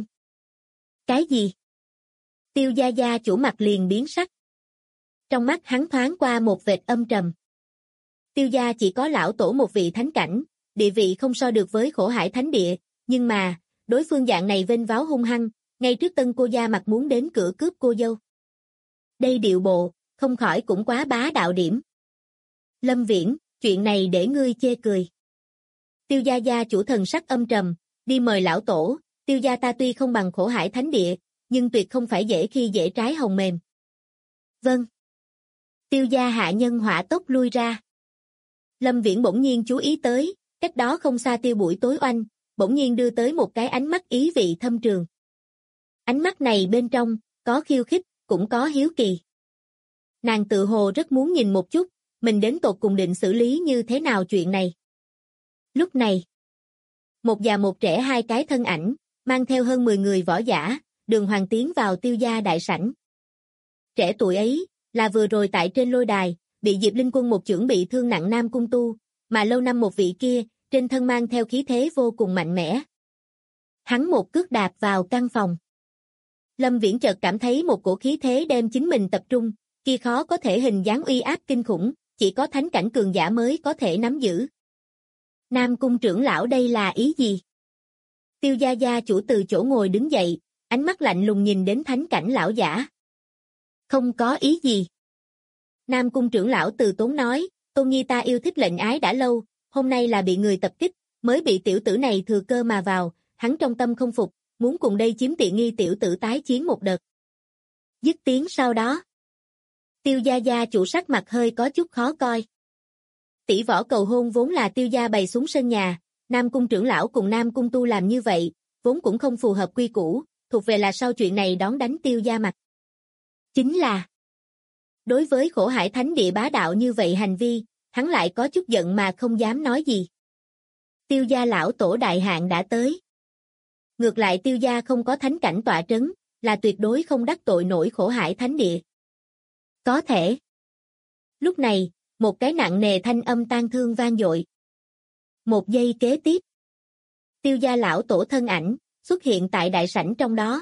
Cái gì? Tiêu gia gia chủ mặt liền biến sắc. Trong mắt hắn thoáng qua một vệt âm trầm. Tiêu gia chỉ có lão tổ một vị thánh cảnh, địa vị không so được với Khổ Hải Thánh Địa, nhưng mà, đối phương dạng này vênh váo hung hăng, ngay trước tân cô gia mặt muốn đến cửa cướp cô dâu. Đây điệu bộ, không khỏi cũng quá bá đạo điểm. Lâm Viễn, chuyện này để ngươi chê cười. Tiêu gia gia chủ thần sắc âm trầm, đi mời lão tổ, Tiêu gia ta tuy không bằng Khổ Hải Thánh Địa, nhưng tuyệt không phải dễ khi dễ trái hồng mềm. Vâng. Tiêu gia hạ nhân hỏa tốc lui ra. Lâm Viễn bỗng nhiên chú ý tới, cách đó không xa Tiêu buổi tối oanh, bỗng nhiên đưa tới một cái ánh mắt ý vị thâm trường. Ánh mắt này bên trong, có khiêu khích, cũng có hiếu kỳ. Nàng tự hồ rất muốn nhìn một chút, mình đến tột cùng định xử lý như thế nào chuyện này. Lúc này, một già một trẻ hai cái thân ảnh, mang theo hơn 10 người võ giả, đường hoàng tiến vào Tiêu gia đại sảnh. Trẻ tuổi ấy, là vừa rồi tại trên lôi đài, bị Diệp Linh Quân một chưởng bị thương nặng Nam Cung Tu, mà lâu năm một vị kia, trên thân mang theo khí thế vô cùng mạnh mẽ. Hắn một cước đạp vào căn phòng. Lâm Viễn chợt cảm thấy một cổ khí thế đem chính mình tập trung, kia khó có thể hình dáng uy áp kinh khủng, chỉ có thánh cảnh cường giả mới có thể nắm giữ. Nam Cung trưởng lão đây là ý gì? Tiêu gia gia chủ từ chỗ ngồi đứng dậy, ánh mắt lạnh lùng nhìn đến thánh cảnh lão giả. Không có ý gì. Nam Cung trưởng lão từ tốn nói, Tôn Nhi ta yêu thích lệnh ái đã lâu, hôm nay là bị người tập kích, mới bị tiểu tử này thừa cơ mà vào, hắn trong tâm không phục, muốn cùng đây chiếm tiện nghi tiểu tử tái chiến một đợt. Dứt tiếng sau đó. Tiêu gia gia chủ sắc mặt hơi có chút khó coi. Tỷ võ cầu hôn vốn là Tiêu gia bày xuống sân nhà, Nam Cung trưởng lão cùng Nam Cung Tu làm như vậy, vốn cũng không phù hợp quy củ, thuộc về là sau chuyện này đón đánh Tiêu gia mặt. Chính là, đối với khổ hải thánh địa bá đạo như vậy hành vi, hắn lại có chút giận mà không dám nói gì. Tiêu gia lão tổ đại hạn đã tới. Ngược lại Tiêu gia không có thánh cảnh tọa trấn, là tuyệt đối không đắc tội nổi khổ hải thánh địa. Có thể. Lúc này, một cái nặng nề thanh âm tang thương vang dội. Một giây kế tiếp, Tiêu gia lão tổ thân ảnh xuất hiện tại đại sảnh trong đó.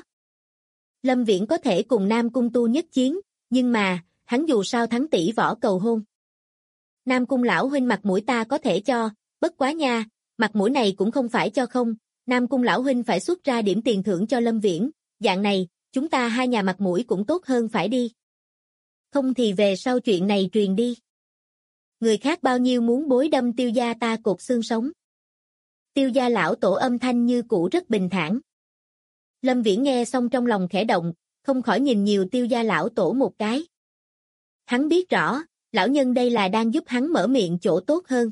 Lâm Viễn có thể cùng Nam Cung Tu nhất chiến, nhưng mà, hắn dù sao thắng tỷ võ cầu hôn. Nam Cung lão huynh mặt mũi ta có thể cho, bất quá nha, mặt mũi này cũng không phải cho không, Nam Cung lão huynh phải xuất ra điểm tiền thưởng cho Lâm Viễn, dạng này, chúng ta hai nhà mặt mũi cũng tốt hơn phải đi. Không thì về sau chuyện này truyền đi. Người khác bao nhiêu muốn bối đâm Tiêu gia ta cột xương sống. Tiêu gia lão tổ âm thanh như cũ rất bình thản. Lâm Viễn nghe xong trong lòng khẽ động, không khỏi nhìn nhiều Tiêu gia lão tổ một cái. Hắn biết rõ, lão nhân đây là đang giúp hắn mở miệng chỗ tốt hơn.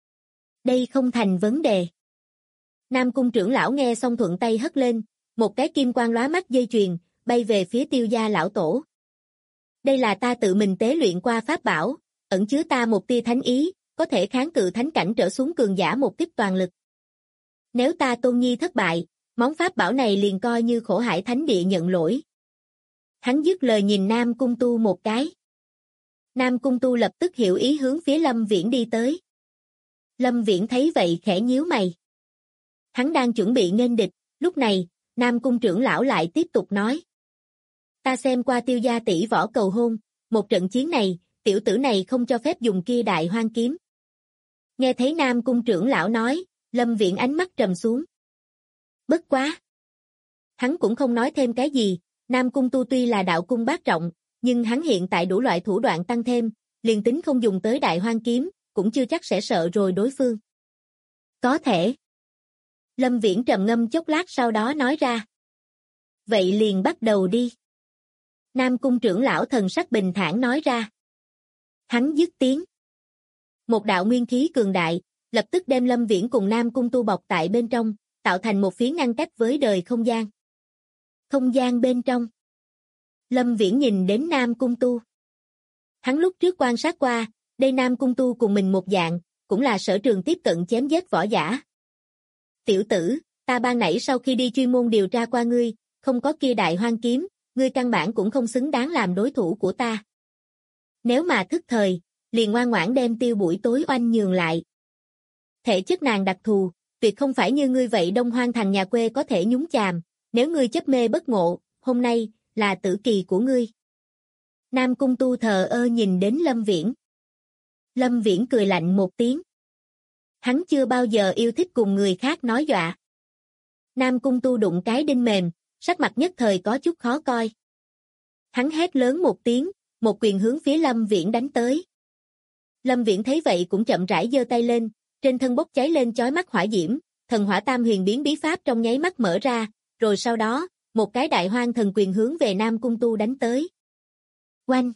Đây không thành vấn đề. Nam Cung trưởng lão nghe xong thuận tay hất lên, một cái kim quang lóa mắt dây chuyền, bay về phía Tiêu gia lão tổ. Đây là ta tự mình tế luyện qua pháp bảo, ẩn chứa ta một tia thánh ý, có thể kháng cự thánh cảnh trở xuống cường giả một kích toàn lực. Nếu ta Tôn Nhi thất bại, món pháp bảo này liền coi như khổ hải thánh địa nhận lỗi. Hắn dứt lời nhìn Nam Cung Tu một cái. Nam Cung Tu lập tức hiểu ý hướng phía Lâm Viễn đi tới. Lâm Viễn thấy vậy khẽ nhíu mày. Hắn đang chuẩn bị nghênh địch, lúc này, Nam Cung trưởng lão lại tiếp tục nói. Ta xem qua Tiêu gia tỷ võ cầu hôn, một trận chiến này, tiểu tử này không cho phép dùng kia đại hoang kiếm. Nghe thấy Nam Cung trưởng lão nói, Lâm Viễn ánh mắt trầm xuống. Bất quá. Hắn cũng không nói thêm cái gì, Nam Cung Tu tuy là đạo cung bát trọng, nhưng hắn hiện tại đủ loại thủ đoạn tăng thêm, liền tính không dùng tới đại hoang kiếm, cũng chưa chắc sẽ sợ rồi đối phương. Có thể. Lâm Viễn trầm ngâm chốc lát sau đó nói ra. Vậy liền bắt đầu đi. Nam Cung trưởng lão thần sắc bình thản nói ra. Hắn dứt tiếng. Một đạo nguyên khí cường đại, lập tức đem Lâm Viễn cùng Nam Cung Tu bọc tại bên trong, tạo thành một phiến ngăn cách với đời không gian. Không gian bên trong. Lâm Viễn nhìn đến Nam Cung Tu. Hắn lúc trước quan sát qua, đây Nam Cung Tu cùng mình một dạng, cũng là sở trường tiếp cận chém giết võ giả. Tiểu tử, ta ban nãy sau khi đi chuyên môn điều tra qua ngươi, không có kia đại hoang kiếm, ngươi căn bản cũng không xứng đáng làm đối thủ của ta. Nếu mà thức thời, liền ngoan ngoãn đem Tiêu buổi tối oanh nhường lại. Thể chất nàng đặc thù, tuyệt không phải như ngươi vậy Đông Hoang thành nhà quê có thể nhúng chàm, nếu ngươi chấp mê bất ngộ, hôm nay, là tử kỳ của ngươi. Nam Cung Tu thờ ơ nhìn đến Lâm Viễn. Lâm Viễn cười lạnh một tiếng. Hắn chưa bao giờ yêu thích cùng người khác nói dọa. Nam Cung Tu đụng cái đinh mềm, sắc mặt nhất thời có chút khó coi. Hắn hét lớn một tiếng, một quyền hướng phía Lâm Viễn đánh tới. Lâm Viễn thấy vậy cũng chậm rãi giơ tay lên, trên thân bốc cháy lên chói mắt hỏa diễm, thần hỏa tam huyền biến bí pháp trong nháy mắt mở ra, rồi sau đó, một cái đại hoang thần quyền hướng về Nam Cung Tu đánh tới. Oanh!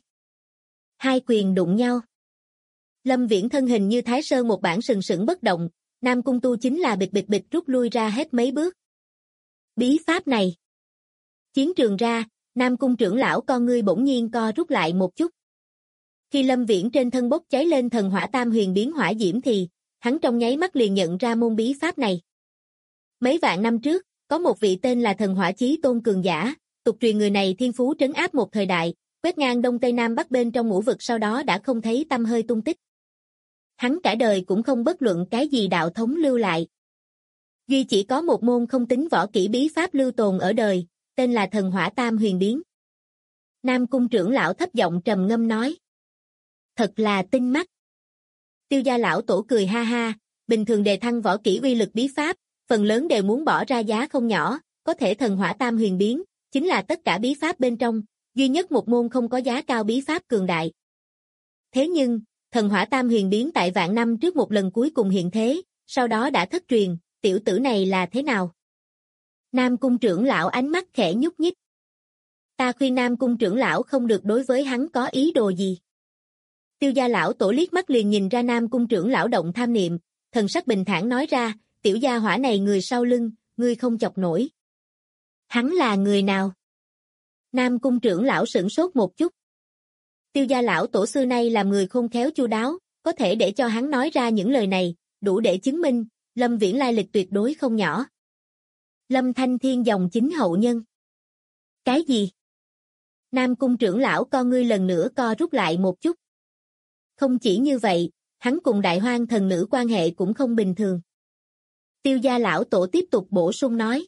Hai quyền đụng nhau. Lâm Viễn thân hình như Thái Sơn một bản sừng sững bất động, Nam Cung Tu chính là bịch bịch bịch rút lui ra hết mấy bước. Bí pháp này. Chiến trường ra, Nam Cung trưởng lão con ngươi bỗng nhiên co rút lại một chút. Khi Lâm Viễn trên thân bốc cháy lên thần hỏa tam huyền biến hỏa diễm thì, hắn trong nháy mắt liền nhận ra môn bí pháp này. Mấy vạn năm trước, có một vị tên là thần hỏa chí tôn cường giả, tục truyền người này thiên phú trấn áp một thời đại, quét ngang đông tây nam bắc bên trong ngũ vực sau đó đã không thấy tăm hơi tung tích. Hắn cả đời cũng không bất luận cái gì đạo thống lưu lại. Duy chỉ có một môn không tính võ kỹ bí pháp lưu tồn ở đời, tên là thần hỏa tam huyền biến. Nam Cung trưởng lão thấp giọng trầm ngâm nói. Thật là tinh mắt. Tiêu gia lão tổ cười ha ha, bình thường đề thăng võ kỹ uy lực bí pháp, phần lớn đều muốn bỏ ra giá không nhỏ, có thể thần hỏa tam huyền biến, chính là tất cả bí pháp bên trong, duy nhất một môn không có giá cao bí pháp cường đại. Thế nhưng, thần hỏa tam huyền biến tại vạn năm trước một lần cuối cùng hiện thế, sau đó đã thất truyền, tiểu tử này là thế nào? Nam Cung trưởng lão ánh mắt khẽ nhúc nhích. Ta khuyên Nam Cung trưởng lão không được đối với hắn có ý đồ gì. Tiêu gia lão tổ liếc mắt liền nhìn ra Nam Cung trưởng lão động tham niệm, thần sắc bình thản nói ra, tiểu gia hỏa này người sau lưng, ngươi không chọc nổi. Hắn là người nào? Nam Cung trưởng lão sửng sốt một chút. Tiêu gia lão tổ xưa nay làm người khôn khéo chu đáo, có thể để cho hắn nói ra những lời này, đủ để chứng minh, Lâm Viễn lai lịch tuyệt đối không nhỏ. Lâm Thanh Thiên dòng chính hậu nhân. Cái gì? Nam Cung trưởng lão con ngươi lần nữa co rút lại một chút. Không chỉ như vậy, hắn cùng Đại Hoang thần nữ quan hệ cũng không bình thường. Tiêu gia lão tổ tiếp tục bổ sung nói.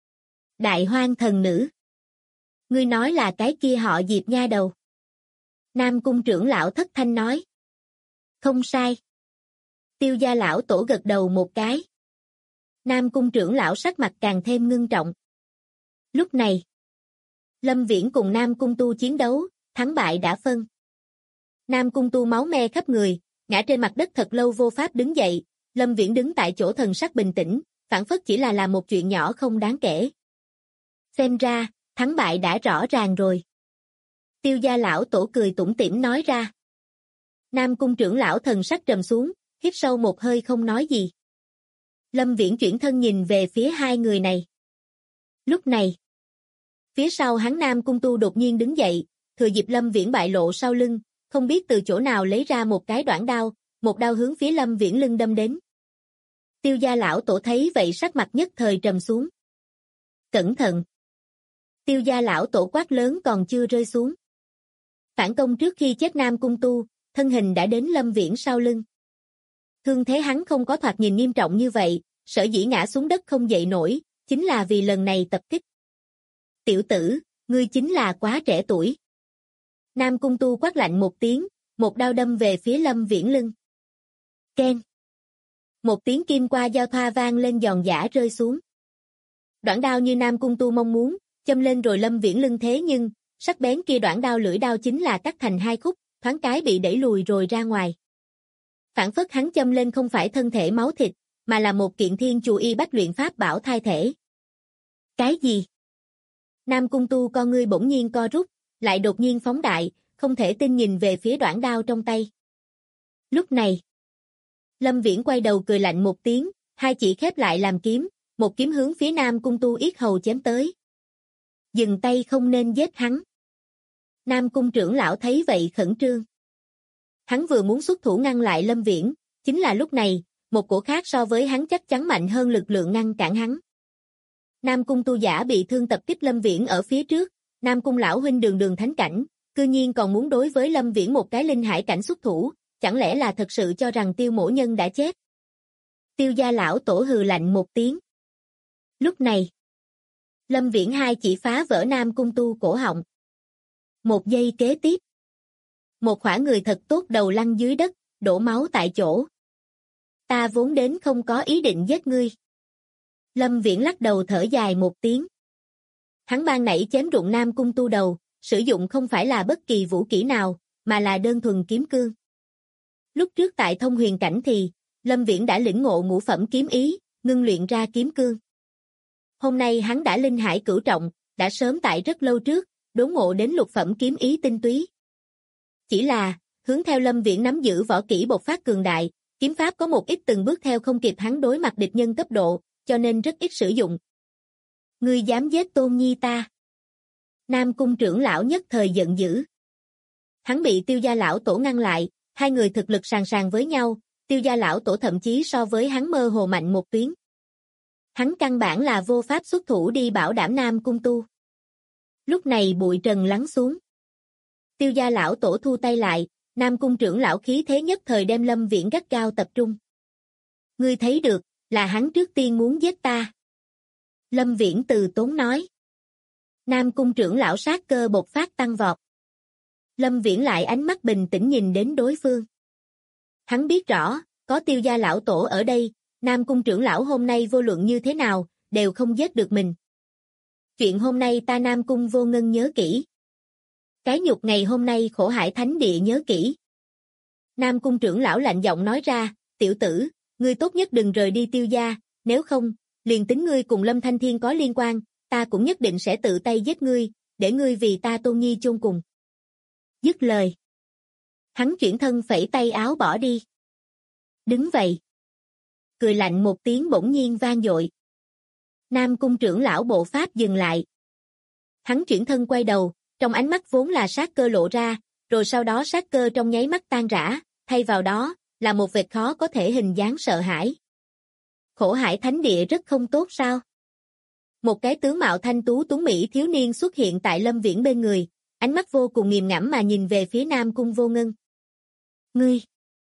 Đại Hoang thần nữ. Ngươi nói là cái kia họ Diệp nha đầu. Nam Cung trưởng lão thất thanh nói. Không sai. Tiêu gia lão tổ gật đầu một cái. Nam Cung trưởng lão sắc mặt càng thêm ngưng trọng. Lúc này, Lâm Viễn cùng Nam Cung Tu chiến đấu, thắng bại đã phân. Nam Cung Tu máu me khắp người, ngã trên mặt đất thật lâu vô pháp đứng dậy, Lâm Viễn đứng tại chỗ thần sắc bình tĩnh, phảng phất chỉ là làm một chuyện nhỏ không đáng kể. Xem ra, thắng bại đã rõ ràng rồi. Tiêu gia lão tổ cười tủm tỉm nói ra. Nam Cung trưởng lão thần sắc trầm xuống, hít sâu một hơi không nói gì. Lâm Viễn chuyển thân nhìn về phía hai người này. Lúc này, phía sau hắn Nam Cung Tu đột nhiên đứng dậy, thừa dịp Lâm Viễn bại lộ sau lưng, không biết từ chỗ nào lấy ra một cái đoạn đao, một đao hướng phía Lâm Viễn lưng đâm đến. Tiêu gia lão tổ thấy vậy sắc mặt nhất thời trầm xuống. Cẩn thận! Tiêu gia lão tổ quát lớn còn chưa rơi xuống. Phản công trước khi chết Nam Cung Tu, thân hình đã đến Lâm Viễn sau lưng. Thương thế hắn không có thoạt nhìn nghiêm trọng như vậy, sở dĩ ngã xuống đất không dậy nổi, chính là vì lần này tập kích. Tiểu tử, ngươi chính là quá trẻ tuổi. Nam Cung Tu quát lạnh một tiếng, một đao đâm về phía Lâm Viễn lưng. Keng. Một tiếng kim qua giao thoa vang lên giòn giã rơi xuống. Đoạn đao như Nam Cung Tu mong muốn, châm lên rồi Lâm Viễn lưng thế nhưng, sắc bén kia đoạn đao lưỡi đao chính là cắt thành hai khúc, thoáng cái bị đẩy lùi rồi ra ngoài. Phản phất hắn châm lên không phải thân thể máu thịt, mà là một kiện thiên chù y bách luyện pháp bảo thai thể. Cái gì? Nam Cung Tu con ngươi bỗng nhiên co rút, lại đột nhiên phóng đại, không thể tin nhìn về phía đoạn đao trong tay. Lúc này, Lâm Viễn quay đầu cười lạnh một tiếng, hai chỉ khép lại làm kiếm, một kiếm hướng phía Nam Cung Tu yết hầu chém tới. Dừng tay không nên giết hắn. Nam Cung trưởng lão thấy vậy khẩn trương. Hắn vừa muốn xuất thủ ngăn lại Lâm Viễn, chính là lúc này, một cổ khác so với hắn chắc chắn mạnh hơn lực lượng ngăn cản hắn. Nam Cung tu giả bị thương tập kích Lâm Viễn ở phía trước, Nam Cung lão huynh đường đường thánh cảnh, cư nhiên còn muốn đối với Lâm Viễn một cái linh hải cảnh xuất thủ, chẳng lẽ là thật sự cho rằng Tiêu mỗ nhân đã chết? Tiêu gia lão tổ hừ lạnh một tiếng. Lúc này, Lâm Viễn hai chỉ phá vỡ Nam Cung tu cổ họng. Một giây kế tiếp, một khỏa người thật tốt đầu lăn dưới đất, đổ máu tại chỗ. Ta vốn đến không có ý định giết ngươi. Lâm Viễn lắc đầu thở dài một tiếng. Hắn ban nãy chém rụng Nam Cung tu đầu, sử dụng không phải là bất kỳ vũ kỹ nào, mà là đơn thuần kiếm cương. Lúc trước tại thông huyền cảnh thì, Lâm Viễn đã lĩnh ngộ ngũ phẩm kiếm ý, ngưng luyện ra kiếm cương. Hôm nay hắn đã linh hải cửu trọng, đã sớm tại rất lâu trước, đốn ngộ đến lục phẩm kiếm ý tinh túy. Chỉ là, hướng theo Lâm Viễn nắm giữ võ kỹ bộc phát cường đại, kiếm pháp có một ít từng bước theo không kịp hắn đối mặt địch nhân cấp độ, cho nên rất ít sử dụng. Ngươi dám giết Tôn Nhi ta? Nam Cung trưởng lão nhất thời giận dữ. Hắn bị Tiêu gia lão tổ ngăn lại, hai người thực lực sàn sàn với nhau, Tiêu gia lão tổ thậm chí so với hắn mơ hồ mạnh một tuyến. Hắn căn bản là vô pháp xuất thủ đi bảo đảm Nam Cung tu. Lúc này bụi trần lắng xuống. Tiêu gia lão tổ thu tay lại, Nam Cung trưởng lão khí thế nhất thời đem Lâm Viễn gắt gao tập trung. Ngươi thấy được, là hắn trước tiên muốn giết ta. Lâm Viễn từ tốn nói. Nam Cung trưởng lão sát cơ bộc phát tăng vọt. Lâm Viễn lại ánh mắt bình tĩnh nhìn đến đối phương. Hắn biết rõ, có Tiêu gia lão tổ ở đây, Nam Cung trưởng lão hôm nay vô luận như thế nào, đều không giết được mình. Chuyện hôm nay ta Nam Cung Vô Ngân nhớ kỹ. Cái nhục ngày hôm nay khổ hải thánh địa nhớ kỹ. Nam Cung trưởng lão lạnh giọng nói ra, tiểu tử, ngươi tốt nhất đừng rời đi Tiêu gia, nếu không, liền tính ngươi cùng Lâm Thanh Thiên có liên quan, ta cũng nhất định sẽ tự tay giết ngươi, để ngươi vì ta tôn nhi chôn cùng. Dứt lời. Hắn chuyển thân phẩy tay áo bỏ đi. Đứng vậy. Cười lạnh một tiếng bỗng nhiên vang dội. Nam Cung trưởng lão bộ pháp dừng lại. Hắn chuyển thân quay đầu, trong ánh mắt vốn là sát cơ lộ ra, rồi sau đó sát cơ trong nháy mắt tan rã, thay vào đó, là một vệt khó có thể hình dáng sợ hãi. Khổ hải thánh địa rất không tốt sao? Một cái tướng mạo thanh tú tuấn mỹ thiếu niên xuất hiện tại Lâm Viễn bên người, ánh mắt vô cùng nghiền ngẫm mà nhìn về phía Nam Cung Vô Ngân. Ngươi!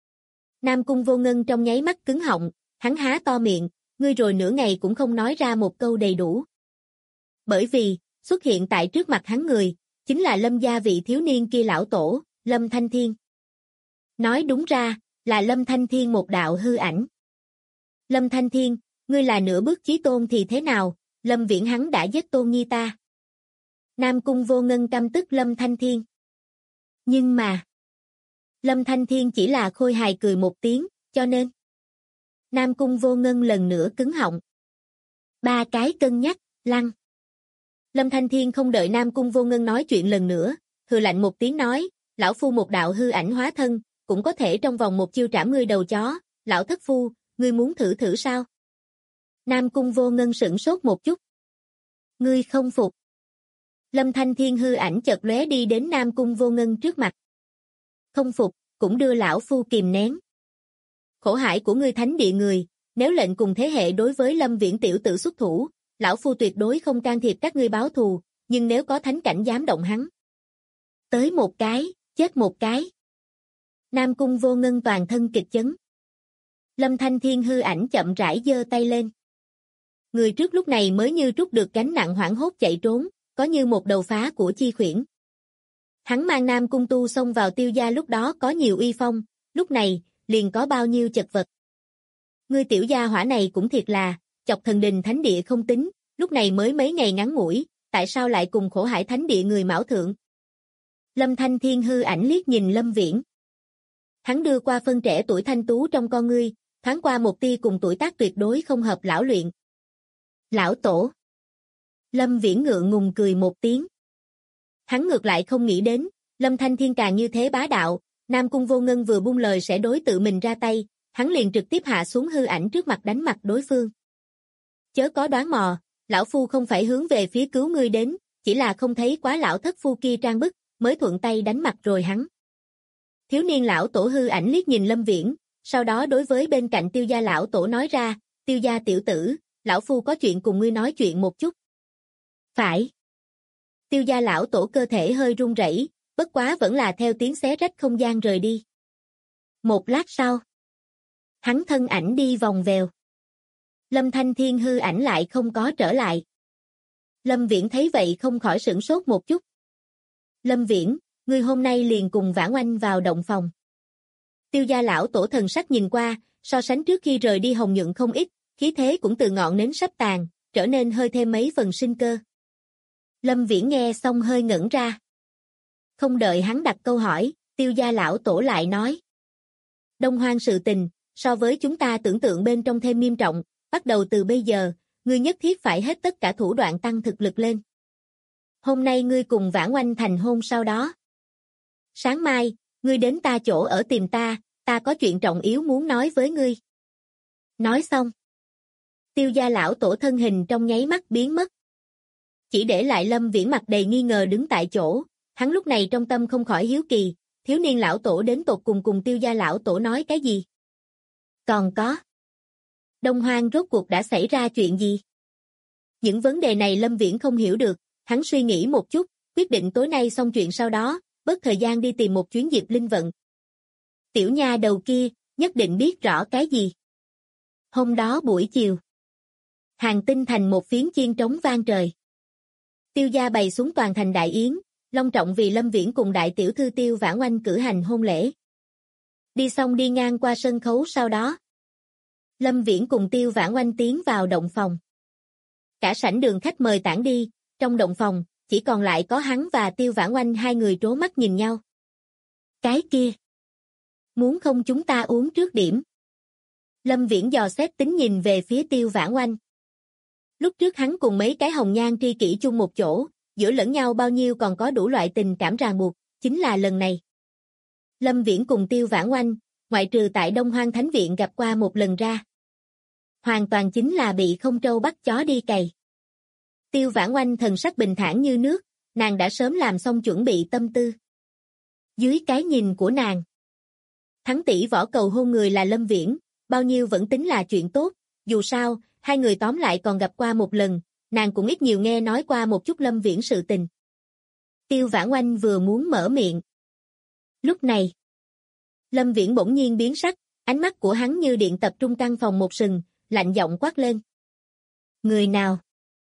Nam Cung Vô Ngân trong nháy mắt cứng họng, hắn há to miệng, ngươi rồi nửa ngày cũng không nói ra một câu đầy đủ. Bởi vì, xuất hiện tại trước mặt hắn người, chính là Lâm gia vị thiếu niên kia lão tổ, Lâm Thanh Thiên. Nói đúng ra, là Lâm Thanh Thiên một đạo hư ảnh. Lâm Thanh Thiên, ngươi là nửa bước chí tôn thì thế nào, Lâm Viễn hắn đã giết tôn nhi ta. Nam Cung Vô Ngân căm tức Lâm Thanh Thiên. Nhưng mà, Lâm Thanh Thiên chỉ là khôi hài cười một tiếng, cho nên Nam Cung Vô Ngân lần nữa cứng họng. Ba cái cân nhắc, lăn. Lâm Thanh Thiên không đợi Nam Cung Vô Ngân nói chuyện lần nữa, hừ lạnh một tiếng nói, lão phu một đạo hư ảnh hóa thân, cũng có thể trong vòng một chiêu trảm ngươi đầu chó, lão thất phu, ngươi muốn thử thử sao? Nam Cung Vô Ngân sửng sốt một chút. Ngươi không phục. Lâm Thanh Thiên hư ảnh chợt lóe đi đến Nam Cung Vô Ngân trước mặt. Không phục, cũng đưa lão phu kìm nén. Khổ hải của ngươi thánh địa người, nếu lệnh cùng thế hệ đối với Lâm Viễn tiểu tử xuất thủ, lão phu tuyệt đối không can thiệp các ngươi báo thù, nhưng nếu có thánh cảnh dám động hắn. Tới một cái, chết một cái. Nam Cung Vô Ngân toàn thân kịch chấn. Lâm Thanh Thiên hư ảnh chậm rãi giơ tay lên. Người trước lúc này mới như trút được gánh nặng hoảng hốt chạy trốn, có như một đầu phá của chi khuyển. Hắn mang Nam Cung tu xông vào Tiêu gia lúc đó có nhiều uy phong, lúc này, liền có bao nhiêu chật vật. Ngươi tiểu gia hỏa này cũng thiệt là, chọc thần đình thánh địa không tính, lúc này mới mấy ngày ngắn ngủi, tại sao lại cùng khổ hải thánh địa người mão thượng? Lâm Thanh Thiên hư ảnh liếc nhìn Lâm Viễn. Hắn đưa qua phân trẻ tuổi thanh tú trong con ngươi, thoáng qua một tia cùng tuổi tác tuyệt đối không hợp lão luyện. Lão tổ. Lâm Viễn ngượng ngùng cười một tiếng. Hắn ngược lại không nghĩ đến, Lâm Thanh Thiên càng như thế bá đạo, Nam Cung Vô Ngân vừa buông lời sẽ đối tự mình ra tay, hắn liền trực tiếp hạ xuống hư ảnh trước mặt đánh mặt đối phương. Chớ có đoán mò, lão phu không phải hướng về phía cứu ngươi đến, chỉ là không thấy quá lão thất phu kia trang bức, mới thuận tay đánh mặt rồi hắn. Thiếu niên lão tổ hư ảnh liếc nhìn Lâm Viễn, sau đó đối với bên cạnh Tiêu gia lão tổ nói ra, Tiêu gia tiểu tử, lão phu có chuyện cùng ngươi nói chuyện một chút. Phải. Tiêu gia lão tổ cơ thể hơi run rẩy, bất quá vẫn là theo tiếng xé rách không gian rời đi. Một lát sau, hắn thân ảnh đi vòng vèo. Lâm Thanh Thiên hư ảnh lại không có trở lại. Lâm Viễn thấy vậy không khỏi sửng sốt một chút. Lâm Viễn, ngươi hôm nay liền cùng Vãn Oanh vào động phòng. Tiêu gia lão tổ thần sắc nhìn qua, so sánh trước khi rời đi hồng nhuận không ít, khí thế cũng từ ngọn nến sắp tàn, trở nên hơi thêm mấy phần sinh cơ. Lâm Viễn nghe xong hơi ngẩn ra. Không đợi hắn đặt câu hỏi, Tiêu gia lão tổ lại nói. Đông Hoang sự tình, so với chúng ta tưởng tượng bên trong thêm nghiêm trọng, bắt đầu từ bây giờ, ngươi nhất thiết phải hết tất cả thủ đoạn tăng thực lực lên. Hôm nay ngươi cùng Vãn Oanh thành hôn sau đó. Sáng mai, ngươi đến ta chỗ ở tìm ta, ta có chuyện trọng yếu muốn nói với ngươi. Nói xong. Tiêu gia lão tổ thân hình trong nháy mắt biến mất. chỉ để lại Lâm Viễn mặt đầy nghi ngờ đứng tại chỗ. Hắn lúc này trong tâm không khỏi hiếu kỳ, thiếu niên lão tổ đến tột cùng Tiêu gia lão tổ nói cái gì? Còn có, Đông Hoang rốt cuộc đã xảy ra chuyện gì? Những vấn đề này Lâm Viễn không hiểu được, hắn suy nghĩ một chút, quyết định tối nay xong chuyện sau đó, bớt thời gian đi tìm một chuyến Diệp Linh vận. Tiểu nha đầu kia, nhất định biết rõ cái gì. Hôm đó buổi chiều, Hàng Tinh thành một phiến chiên trống vang trời. Tiêu gia bày xuống toàn thành đại yến, long trọng vì Lâm Viễn cùng đại tiểu thư Tiêu Vãn Oanh cử hành hôn lễ. Đi xong đi ngang qua sân khấu sau đó, Lâm Viễn cùng Tiêu Vãn Oanh tiến vào động phòng. Cả sảnh đường khách mời tản đi, trong động phòng, chỉ còn lại có hắn và Tiêu Vãn Oanh hai người trố mắt nhìn nhau. Cái kia, muốn không chúng ta uống trước điểm? Lâm Viễn dò xét tính nhìn về phía Tiêu Vãn Oanh. Lúc trước hắn cùng mấy cái hồng nhan tri kỷ chung một chỗ, giữa lẫn nhau bao nhiêu còn có đủ loại tình cảm ràng buộc, chính là lần này. Lâm Viễn cùng Tiêu Vãn Oanh, ngoại trừ tại Đông Hoang Thánh Viện gặp qua một lần ra, hoàn toàn chính là bị không trâu bắt chó đi cày. Tiêu Vãn Oanh thần sắc bình thản như nước, nàng đã sớm làm xong chuẩn bị tâm tư. Dưới cái nhìn của nàng, thắng tỷ võ cầu hôn người là Lâm Viễn, bao nhiêu vẫn tính là chuyện tốt, dù sao, hai người tóm lại còn gặp qua một lần, nàng cũng ít nhiều nghe nói qua một chút Lâm Viễn sự tình. Tiêu Vãn Oanh vừa muốn mở miệng. Lúc này, Lâm Viễn bỗng nhiên biến sắc, ánh mắt của hắn như điện tập trung căn phòng một sừng, lạnh giọng quát lên. Người nào?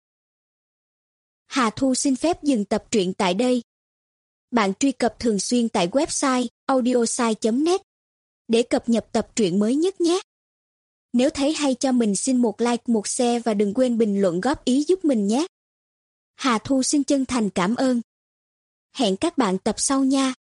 Hà Thu xin phép dừng tập truyện tại đây. Bạn truy cập thường xuyên tại website audiosai.net để cập nhật tập truyện mới nhất nhé. Nếu thấy hay cho mình xin một like, một share và đừng quên bình luận góp ý giúp mình nhé. Hà Thu xin chân thành cảm ơn. Hẹn các bạn tập sau nha.